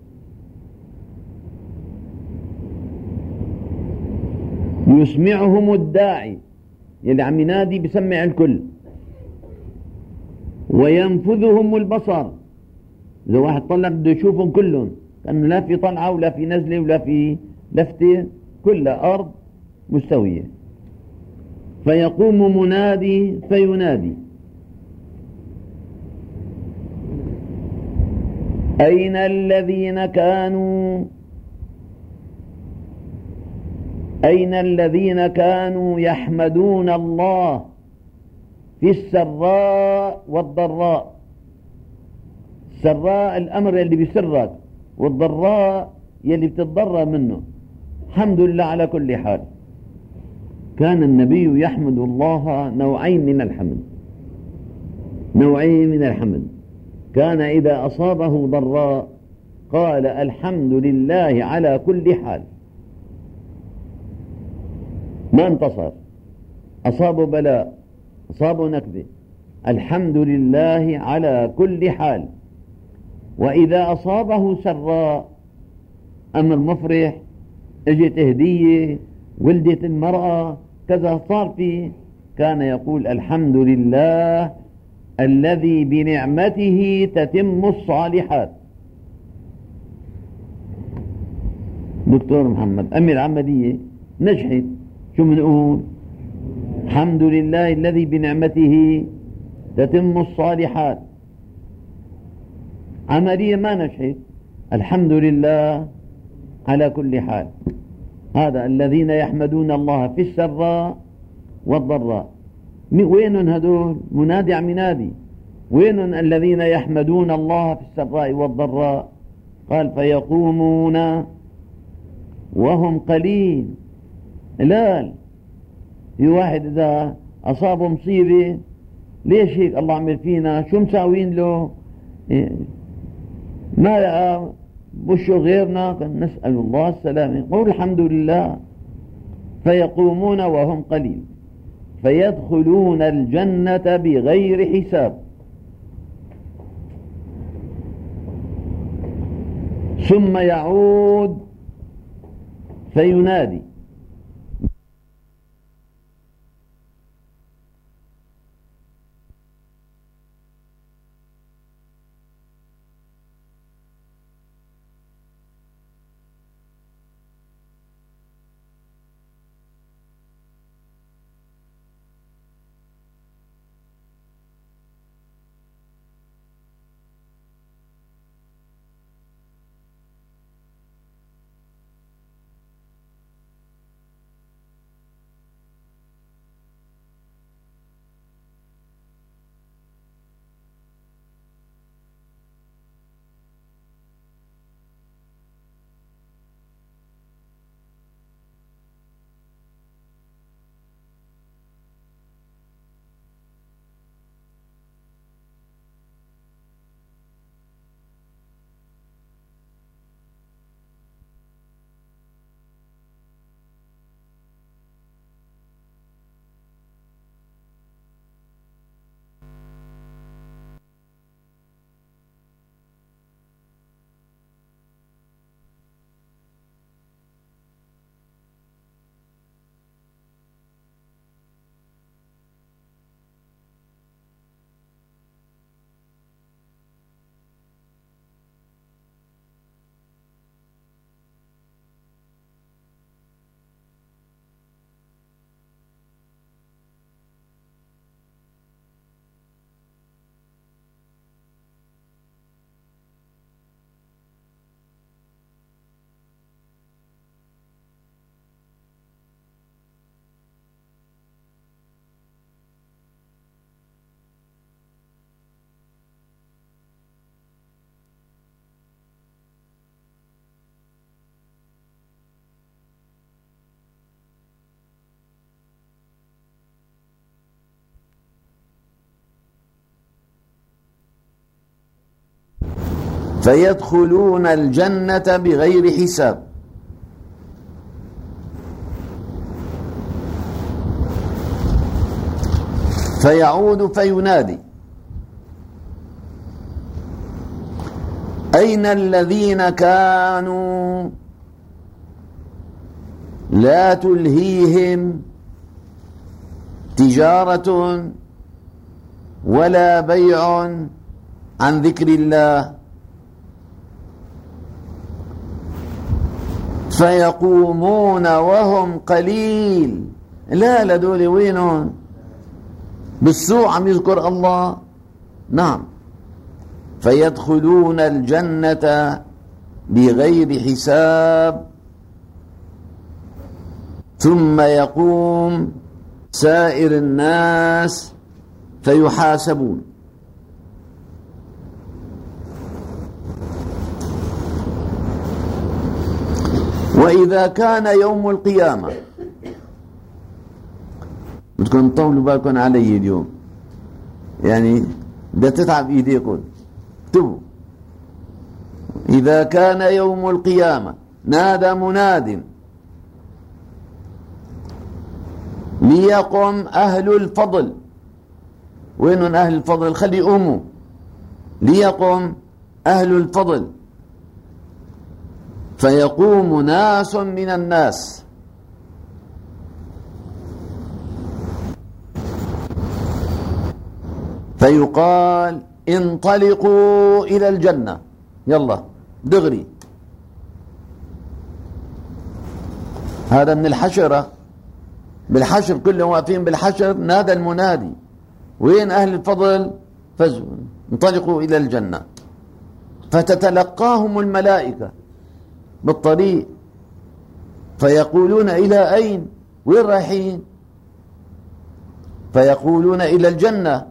يسمعهم الداعي، يلي عم ينادي بسمع الكل، وينفذهم البصر، إذا واحد طلع بده يشوفهم كلهم، كأنه لا في طلعة ولا في نزلة ولا في لفتة، كلها أرض مستوية. فيقوم منادي فينادي: أين الذين كانوا يحمدون الله في السراء والضراء؟ السراء الأمر اللي بيسرك، والضراء يلي بتتضرر منه. الحمد لله على كل حال. كان النبي يحمد الله نوعين من الحمد. كان إذا أصابه ضراء قال: الحمد لله على كل حال. ما انتصر، أصابه بلاء، أصابه نكبة، الحمد لله على كل حال. وإذا أصابه سراء، أمر مفرح، اجت هدية، ولدت المرأة، كذا، صار في كان يقول الحمد لله الذي بنعمته تتم الصالحات. دكتور محمد أمي العملية نجحت، شو بنقول؟ الحمد لله الذي بنعمته تتم الصالحات. عملية ما نجحت، الحمد لله على كل حال. هذا الذين يحمدون الله في السراء والضراء. وين هدول؟ منادي عم ينادي. وين الذين يحمدون الله في السراء والضراء؟ قال فيقومون وهم قليل. لا، في واحد إذا أصابه مصيبة، ليش هيك الله عمل فينا؟ شو مساوين له؟ ما لقى بشه غيرنا، نسأل الله السلامة. قول الحمد لله. فيقومون وهم قليل فيدخلون الجنة بغير حساب. ثم يعود فينادي فيدخلون الجنة بغير حساب. فيعود فينادي أين الذين كانوا لا تلهيهم تجارة ولا بيع عن ذكر الله فيقومون وهم قليل. لا لدول وينهم؟ بالسوء عم يذكر الله. نعم. فيدخلون الجنة بغير حساب ثم يقوم سائر الناس فيحاسبون. وإذا كان يوم القيامة، بدكم تطولوا بالكم علي اليوم، يعني بدها تتعب ايديكم، اكتبوا. إذا كان يوم القيامة نادى مناد ليقم أهل الفضل. وين أهل الفضل؟ خلي يقوموا. ليقم أهل الفضل فيقوم ناس من الناس فيقال انطلقوا إلى الجنة، يلا دغري. هذا من الحشرة، بالحشر كلهم واقفين بالحشر، نادى المنادي وين أهل الفضل؟ فزوا انطلقوا إلى الجنة. فتتلقاهم الملائكة بالطريق فيقولون إلى أين؟ وين رايحين؟ فيقولون إلى الجنة.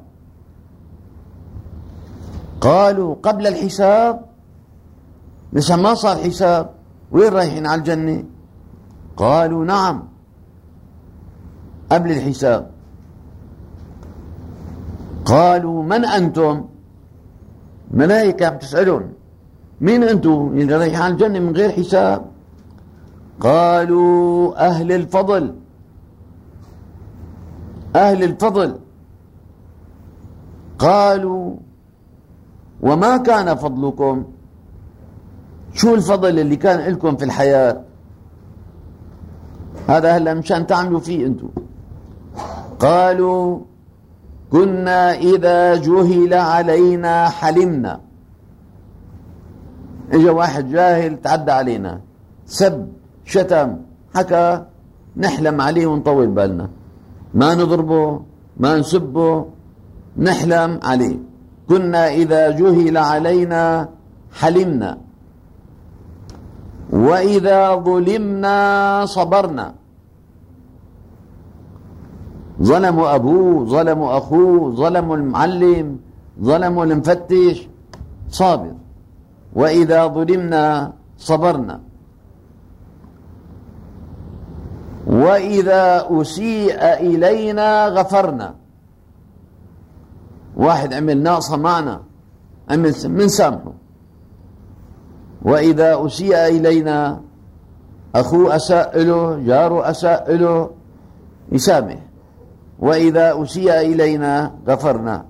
قالوا قبل الحساب؟ لسه ما صار حساب، وين رايحين؟ على الجنة. قالوا نعم قبل الحساب. قالوا من أنتم؟ ملائكة عم تسألون مين أنتم اللي رايحين على الجنة من غير حساب؟ قالوا أهل الفضل. أهل الفضل. قالوا وما كان فضلكم؟ شو الفضل اللي كان لكم في الحياة؟ هذا هلا مشان تعملوا فيه انتم. قالوا كنا إذا جهل علينا حلمنا. اجا واحد جاهل تعدى علينا، سب شتم حكى، نحلم عليه ونطول بالنا، ما نضربه ما نسبه، نحلم عليه. كنا إذا جهل علينا حلمنا وإذا ظلمنا صبرنا. ظلموا أبوه، ظلموا أخوه، ظلموا المعلم، ظلموا المفتش، صابر. وإذا ظلمنا صبرنا. وإذا أسيء إلينا غفرنا. واحد عمل ناقصة معنا من سامحه. وإذا أسيء إلينا، أخوه أساء له، جاره أساء له، يسامح. وإذا أسيء إلينا غفرنا.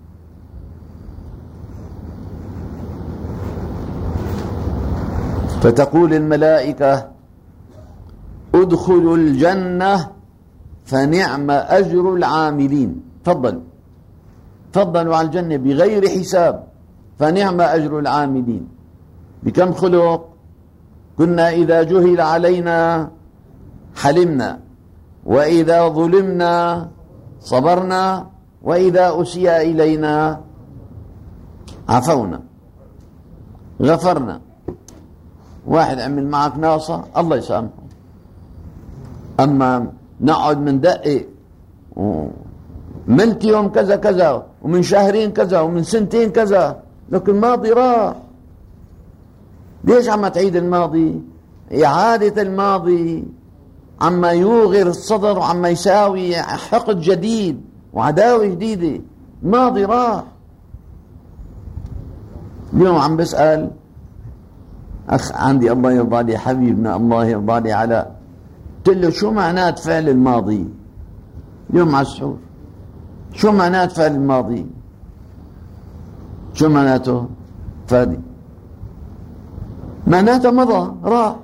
فتقول الملائكة ادخلوا الجنة فنعم أجر العاملين. تفضلوا على الجنة بغير حساب، فنعم أجر العاملين. بكم خلق؟ كنا إذا جهل علينا حلمنا، وإذا ظلمنا صبرنا، وإذا أسيء إلينا عفونا غفرنا. واحد عمل معك ناصة الله يسامحه، أما نقعد من دقق ومن يوم كذا كذا ومن شهرين كذا ومن سنتين كذا، لكن الماضي راح. ليش عم تعيد الماضي؟ إعادة الماضي عما يوغر الصدر وعما يساوي حقد جديد وعداوة جديدة. الماضي راح. اليوم عم بسأل أخ عندي الله يرضى عليه، حبيبنا الله يرضى عليه علاء، قلت له شو معنات فعل الماضي؟ اليوم على السحور شو معنات فعل الماضي؟ شو معناته؟ فادي معناته مضى راح.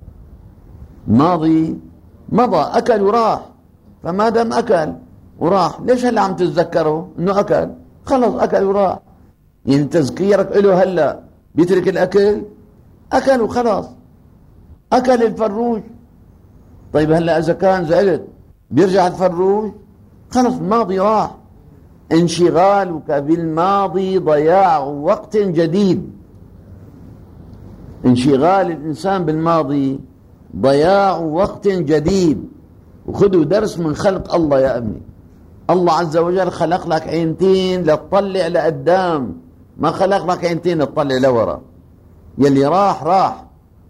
ماضي مضى أكل وراح، فما دام أكل وراح ليش هلا عم تتذكره انه أكل؟ خلص أكل وراح. يعني تذكيرك له هلا بيترك الأكل؟ أكل وخلاص. أكل الفروج، طيب هلا إذا كان زعلت بيرجع الفروج؟ خلص الماضي راح. انشغالك بالماضي ضياع وقت جديد. انشغال الإنسان بالماضي ضياع وقت جديد. وخذوا درس من خلق الله يا ابني. الله عز وجل خلق لك عينتين لتطلع لقدام، ما خلق لك عينتين لتطلع لورا. يلي راح راح،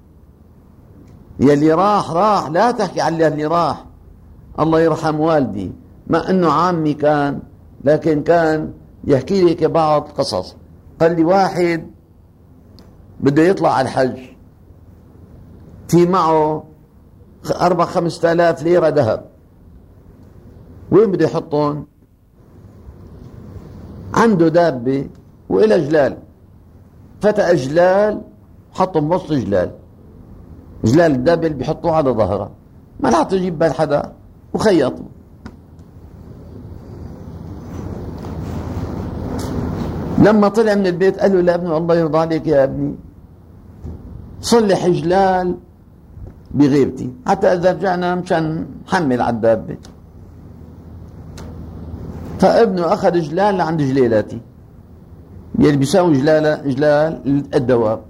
يلي راح راح، لا تحكي على اللي راح. الله يرحم والدي، ما انه عامي كان، لكن كان يحكي لي بعض قصص. قال لي واحد بده يطلع على الحج، في معه 4-5 آلاف ليرة ذهب، وين بده يحطهم؟ عنده دابة وإلى جلال، فتى جلال حطهم بوسط جلال الدابة اللي بيحطوه على ظهره، ما لحط يجيب بال حدا وخيطه. لما طلع من البيت قال له لابنه الله يرضى عليك يا ابني صلح جلال بغيبتي حتى إذا رجعنا مشان نحمل على الدابة. فابنه أخذ جلال لعند جليلاتي يلي بيساوي جلال الدواب.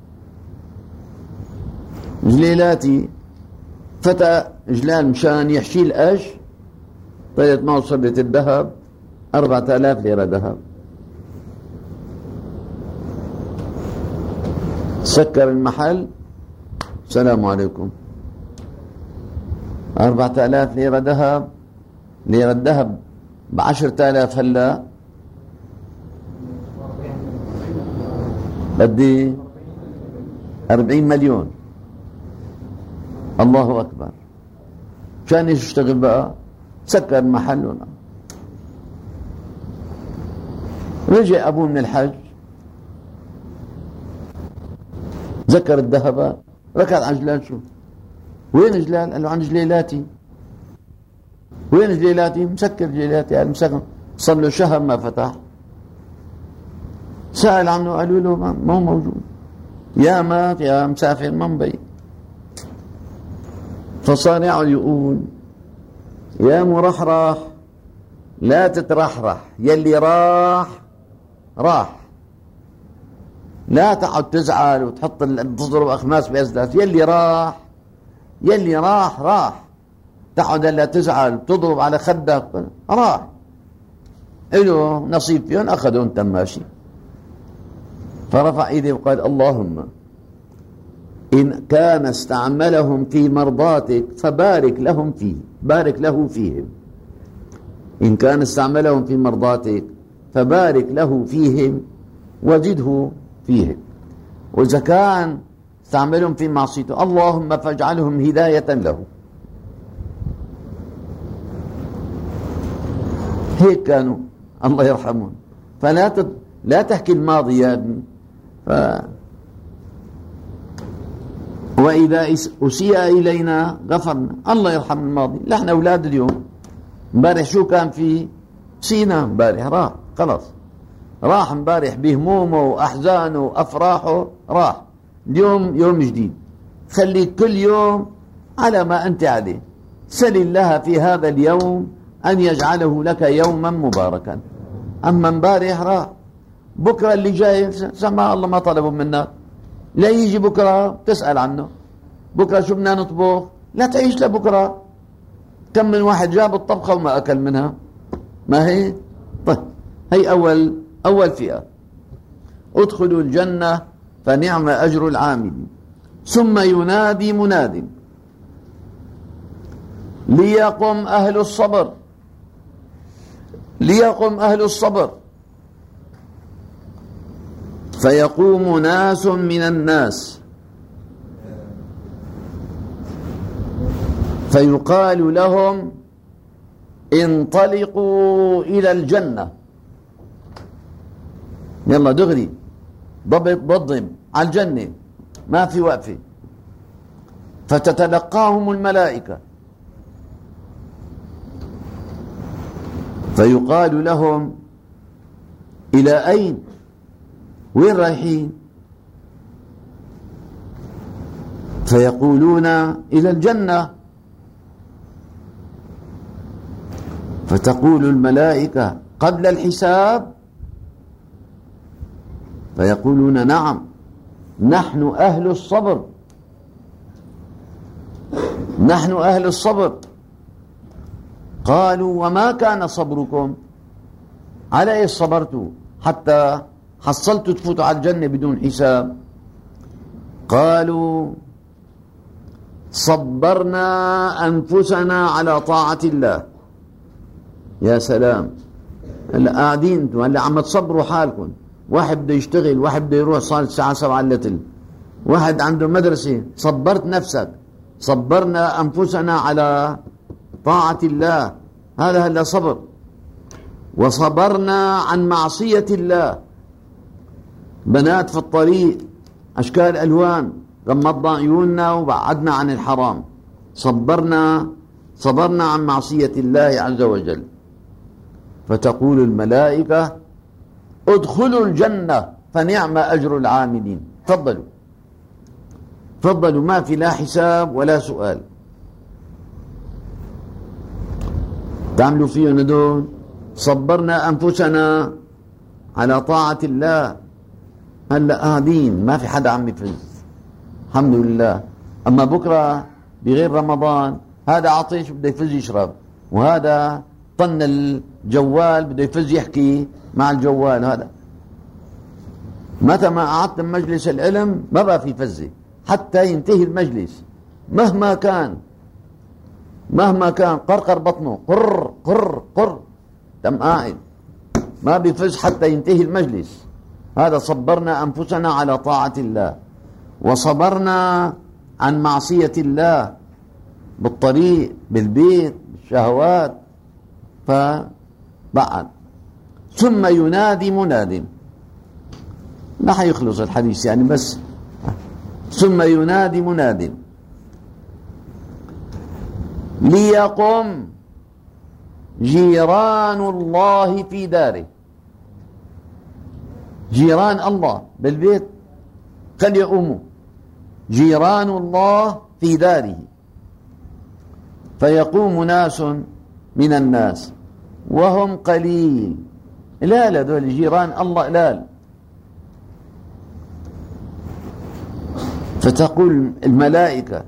جليلاتي فتى جلال مشان يحشي الأج، طلعت معه صبرة الذهب 4000 ليرة ذهب. سكر المحل، السلام عليكم، 4000 ليرة ذهب، ليرة الذهب ب10,000 هلا بدي 40 مليون. الله أكبر. كان يشتغل بقى، سكر المحل. رجع أبوه من الحج، ذكر الذهب، ركض على جلال. شو وين جلال؟ قال له عن جليلاتي. وين جليلاتي؟ مسكر جليلاتي. قال مسكر، صار له شهر ما فتح. سأل عنه، قالوا له ما هو موجود، يا مات يا مسافر ما مبين. فصار يقعد يقول يا مرحرح لا تترحرح، يلي راح راح، لا تقعد تزعل وتحط تضرب أخماس بأسداس. يلي راح راح، تقعد لا تزعل وتضرب على خدك، راح إله نصيب فيهم، أخذوا أنت ماشي. فرفع ايده وقال اللهم إن كان استعملهم في مرضاتك فبارك لهم فيه، بارك له فيهم. إن كان استعملهم في مرضاتك فبارك له فيهم وزده فيهم، وإذا كان استعملهم في معصيته اللهم فاجعلهم هداية له. هيك كانوا الله يرحمهم. لا تحكي الماضي يا ابني. وإذا أسيء إلينا غفرنا. الله يرحم الماضي. نحن أولاد اليوم. امبارح شو كان في سينا؟ امبارح راح خلاص، راح امبارح بهمومه وأحزانه وأفراحه، راح. اليوم يوم جديد، خليك كل يوم على ما أنت عليه. سل الله في هذا اليوم أن يجعله لك يوما مباركا. أما امبارح راح، بكرة اللي جاي سمع الله ما طلبوا منك، لا يجي بكرة تسأل عنه. بكرة شو بدنا نطبخ؟ لا تعيش لبكرة. كم من واحد جاب الطبخة وما أكل منها، ما هي؟ طيب هي أول فئة. ادخلوا الجنة فنعم أجر العاملين. ثم ينادي مناد ليقم أهل الصبر، ليقم أهل الصبر. فيقوم ناس من الناس فيقال لهم انطلقوا إلى الجنة، يلا دغري ضبط على الجنة، ما في وقفة. فتتلقاهم الملائكة فيقال لهم إلى أين؟ وين رايحين؟ فيقولون إلى الجنة. فتقول الملائكة قبل الحساب؟ فيقولون نعم نحن أهل الصبر، نحن أهل الصبر. قالوا وما كان صبركم؟ على ايش صبرتوا حتى حصلتوا تفوتوا على الجنة بدون حساب؟ قالوا صبرنا أنفسنا على طاعة الله. يا سلام، هلا قاعدين انتم هلا عم تصبروا حالكم. واحد بده يشتغل، واحد بده يروح، صار الساعة 7 إلا تلت، واحد عنده مدرسة. صبرت نفسك. صبرنا أنفسنا على طاعة الله، هذا هلا صبر. وصبرنا عن معصية الله، بنات في الطريق أشكال ألوان، غمضنا عيوننا وبعدنا عن الحرام. صبرنا عن معصية الله عز وجل. فتقول الملائكة ادخلوا الجنة فنعم أجر العاملين. تفضلوا ما في لا حساب ولا سؤال. تعملوا فيهم هدول. صبرنا أنفسنا على طاعة الله، هلا قاعدين ما في حدا عم يفز الحمد لله. أما بكرة بغير رمضان هذا عطش بده يفز يشرب، وهذا طن الجوال بده يفز يحكي مع الجوال. هذا متى ما قعدت بمجلس العلم ما بقى في فزة حتى ينتهي المجلس، مهما كان قرقر بطنه قر قر قر تم قاعد ما بيفز حتى ينتهي المجلس. هذا صبرنا أنفسنا على طاعة الله، وصبرنا عن معصية الله بالطريق بالبيت بالشهوات. فبعد ثم ينادي مناد، لا حيخلص الحديث يعني بس. ثم ينادي مناد ليقم جيران الله في داره. جيران الله بالبيت فليقوموا، جيران الله في داره. فيقوم ناس من الناس وهم قليل. لا هذول جيران الله قلال. فتقول الملائكة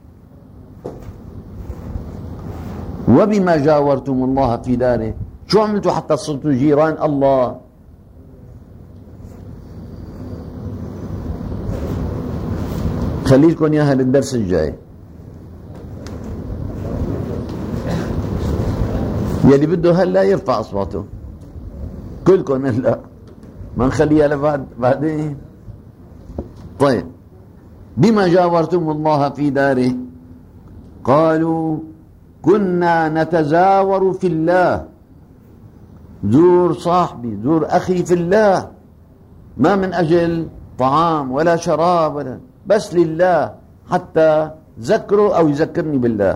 وبما جاورتم الله في داره، شو عملتوا حتى صرتوا جيران الله؟ خليلكم اياها للدرس الجاي. يلي بده هلا يرفع اصواته كلكم، هلا ما نخليها بعدين. طيب بما جاورتم الله في داره قالوا كنا نتزاور في الله. زور صاحبي زور أخي في الله، ما من أجل طعام ولا شراب ولا، بس لله حتى ذكره أو يذكرني بالله.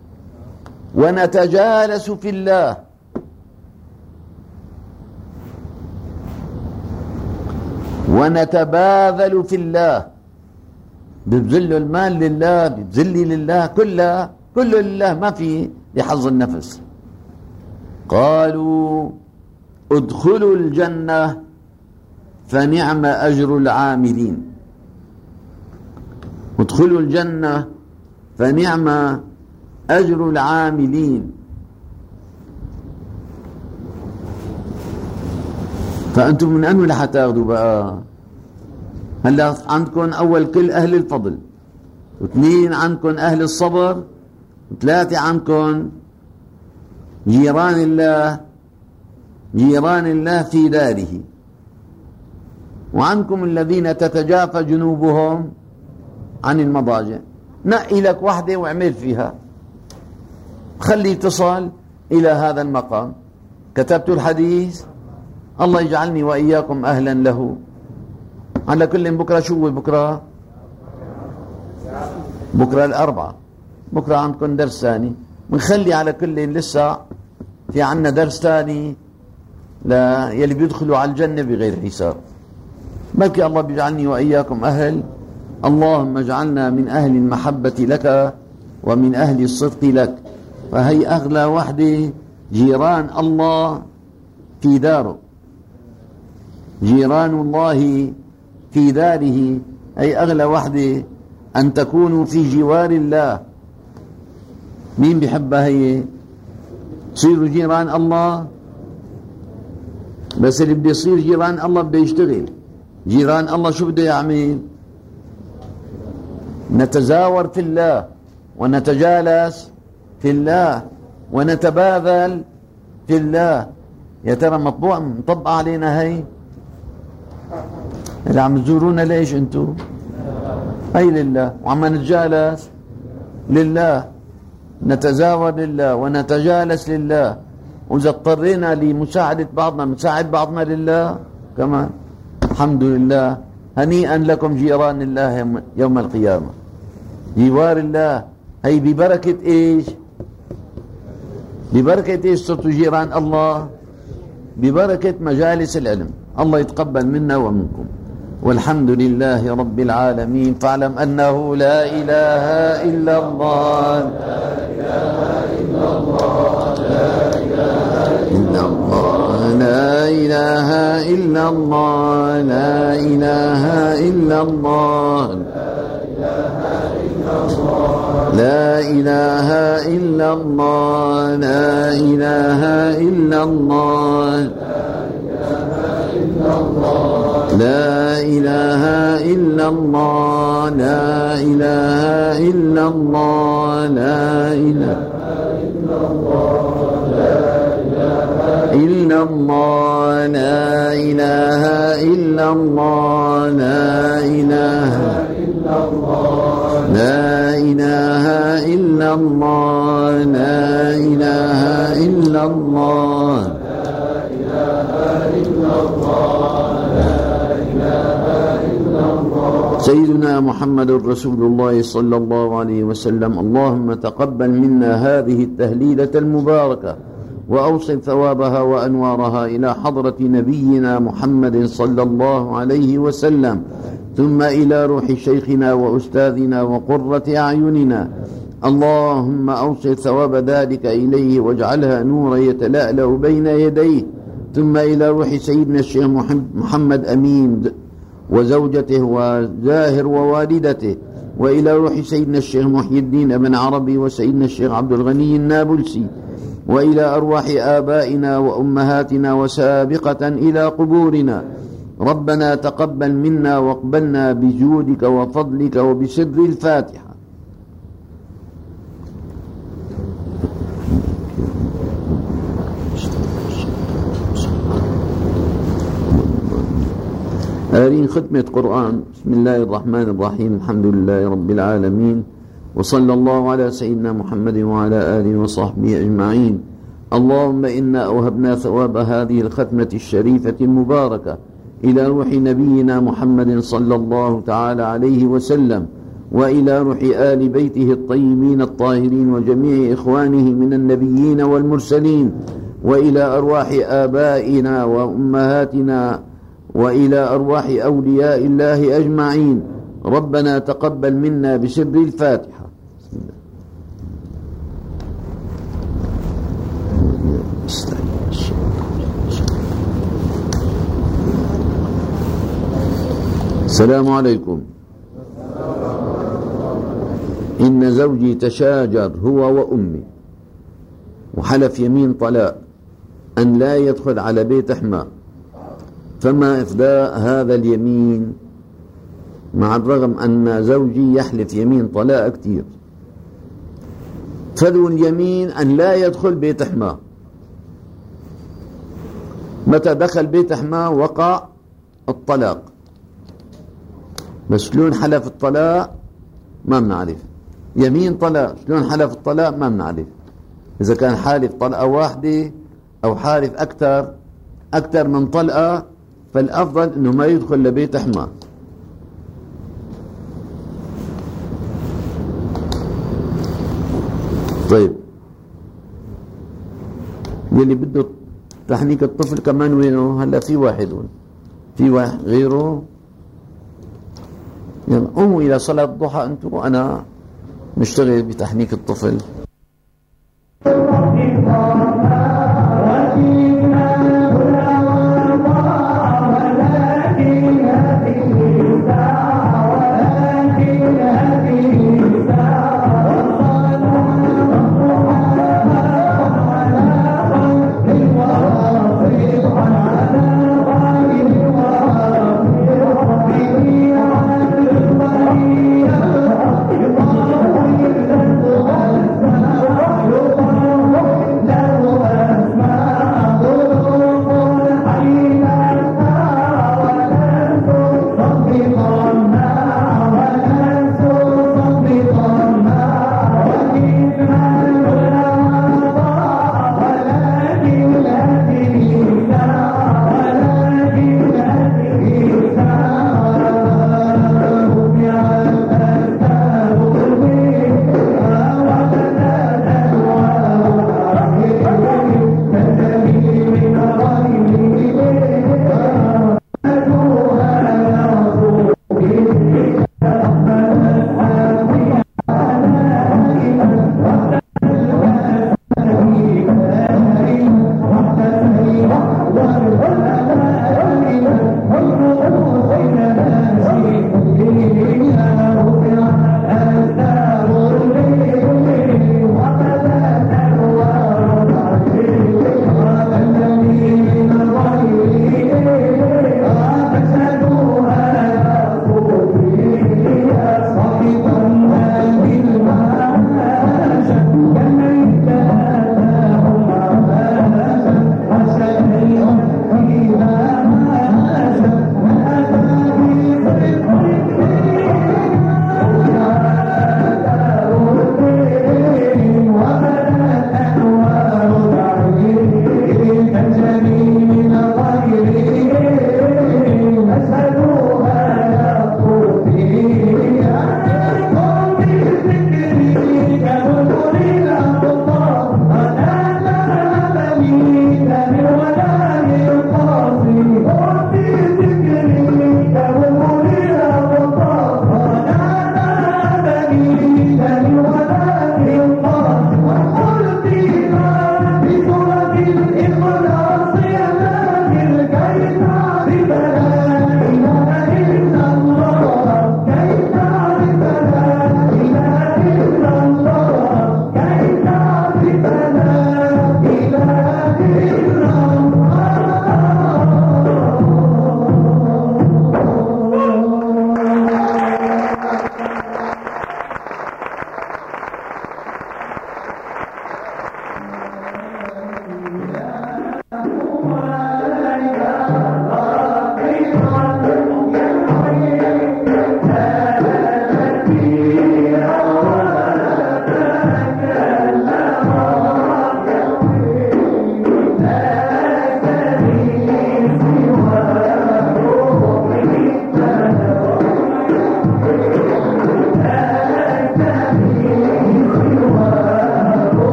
ونتجالس في الله، ونتباذل في الله. ببذل المال لله، ببذلي لله، كله لله، ما في لحظ النفس. قالوا ادخلوا الجنة فنعم أجر العاملين. ادخلوا الجنة فنعم أجر العاملين. فأنتم من أنه لح تاخذوا بقى؟ هلا عندكم أول كل أهل الفضل، واثنين عندكم أهل الصبر، وثلاثة عندكم جيران الله في داره، وعنكم الذين تتجافى جنوبهم عن المضاجع. نقي لك واحدة واعمل فيها، خلي تصل إلى هذا المقام. كتبت الحديث، الله يجعلني وإياكم أهلا له. على كل بكرة شو بكرة الأربعاء، بكرة عندكم درس ثاني، بنخلي على كل لسه في عنا درس ثاني يلي بيدخلوا على الجنة بغير حساب. بلكي الله بيجعلني وإياكم أهل. اللهم اجعلنا من أهل المحبة لك ومن أهل الصدق لك. فهي أغلى وحدة جيران الله في داره، جيران الله في داره، أي أغلى وحدة أن تكونوا في جوار الله. مين بيحبها هي؟ تصيروا جيران الله. بس اللي بده يصير جيران الله بده يشتغل. جيران الله شو بده يعمل؟ نتزاور في الله، ونتجالس في الله، ونتباذل في الله. يا ترى مطبقة علينا هي؟ اللي عم تزورونا ليش انتو؟ هي لله، وعم نتجالس لله، نتزاور لله ونتجالس لله. وإذا اضطرينا لمساعدة بعضنا نساعد بعضنا لله كمان. الحمد لله. هنيئا لكم جيران الله يوم القيامة. جوار الله هي ببركة ايش؟ ببركة ايش صرتوا جيران الله؟ ببركة مجالس العلم. الله يتقبل منا ومنكم. والحمد لله رب العالمين. فاعلم أنه لا إله إلا الله، لا إله إلا الله، لا إله إلا الله، لا إله إلا الله، لا إله إلا الله، لا إله إلا الله، لا إله إلا الله، لا إله إلا الله، لا إله إلا الله، لا إله إلا الله، لا إله إلا الله، لا إله إلا الله، لا إله إلا الله، لا إله إلا الله، سيدنا محمد رسول الله صلى الله عليه وسلم. اللهم تقبل منا هذه التهليلة المباركة وأوصل ثوابها وأنوارها إلى حضرة نبينا محمد صلى الله عليه وسلم، ثم إلى روح شيخنا وأستاذنا وقرة أعيننا. اللهم أوصل ثواب ذلك إليه واجعلها نورا يتلألأ بين يديه، ثم إلى روح سيدنا الشيخ محمد أمين وزوجته وزاهر ووالدته، وإلى روح سيدنا الشيخ محي الدين بن عربي وسيدنا الشيخ عبد الغني النابلسي، وإلى أرواح آبائنا وأمهاتنا وسابقة إلى قبورنا. ربنا تقبل منا واقبلنا بجودك وفضلك وبسر الفاتحة. آرين ختمة قرآن. بسم الله الرحمن الرحيم. الحمد لله رب العالمين، وصلى الله على سيدنا محمد وعلى آله وصحبه أجمعين. اللهم إنا أوهبنا ثواب هذه الختمة الشريفة المباركة إلى روح نبينا محمد صلى الله تعالى عليه وسلم، وإلى روح آل بيته الطيبين الطاهرين وجميع إخوانه من النبيين والمرسلين، وإلى أرواح آبائنا وأمهاتنا، وإلى أرواح أولياء الله أجمعين. ربنا تقبل منا بسر الفاتحة. السلام عليكم. إن زوجي تشاجر هو وأمي وحلف يمين طلاق أن لا يدخل على بيت حماه، فما إفداء هذا اليمين مع الرغم أن زوجي يحلف يمين طلاق كتير؟ فذو اليمين أن لا يدخل بيت حماه. متى دخل بيت حماه وقع الطلاق، بس شلون حلف الطلاق ما بنعرف. يمين طلاق شلون حلف الطلاق ما بنعرف. إذا كان حالف طلقة واحدة أو حالف أكثر من طلقة، فالأفضل أنه ما يدخل لبيت حماه. طيب، يلي بده تحنيك الطفل كمان وينه؟ هلا في واحد غيره. يعني قوموا إلى صلاة الضحى أنتم وأنا نشتغل بتحنيك الطفل.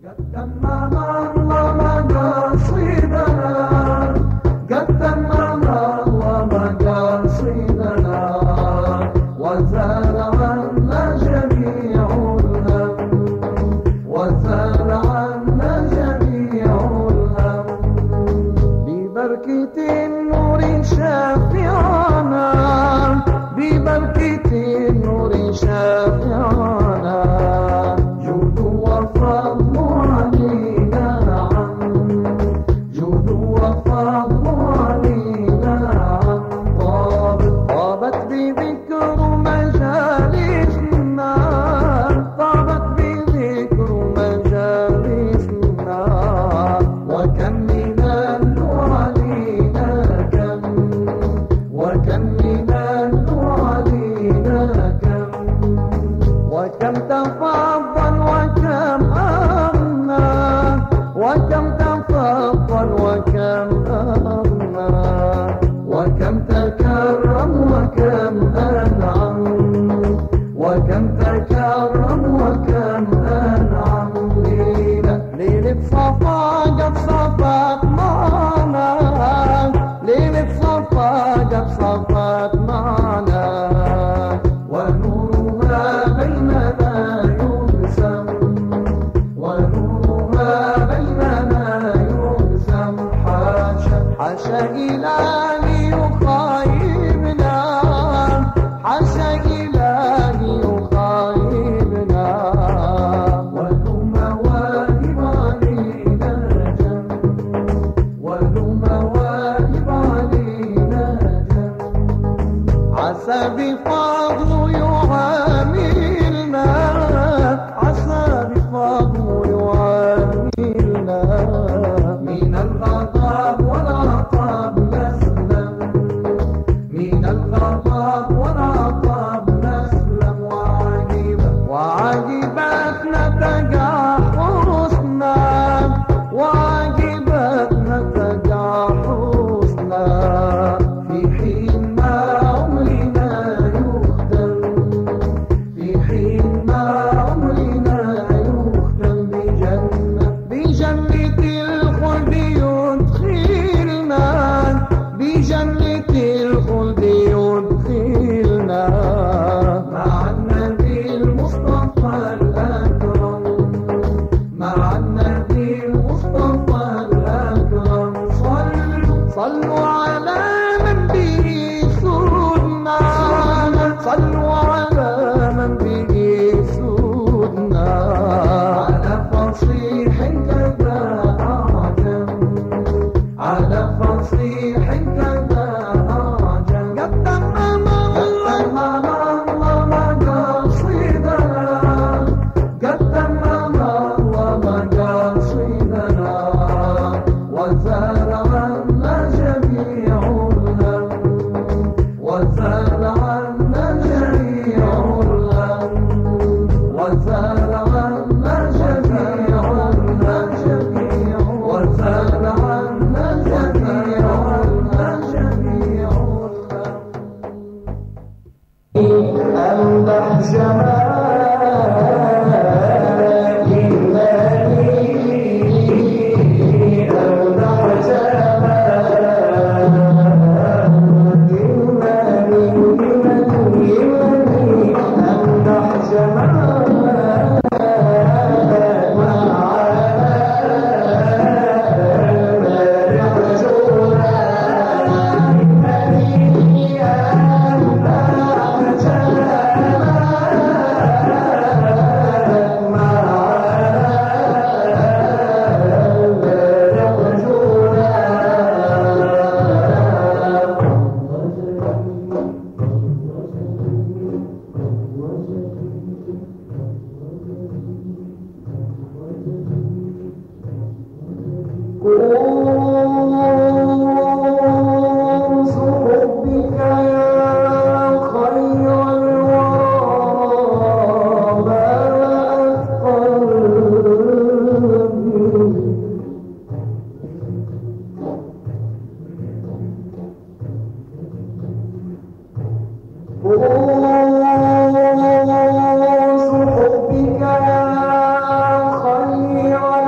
حبك يا خير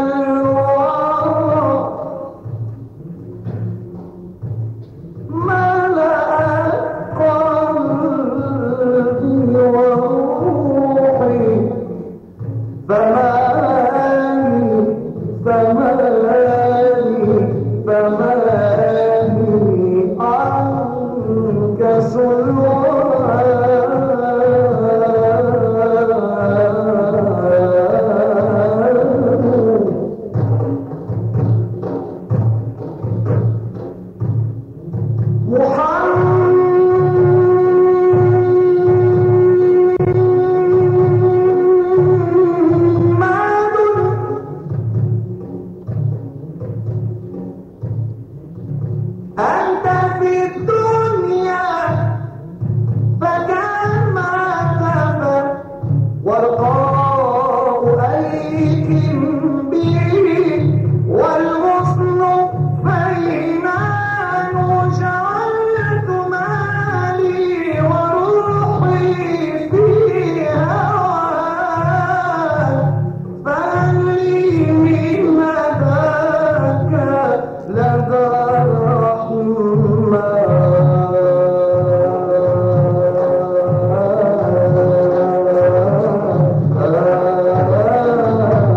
فما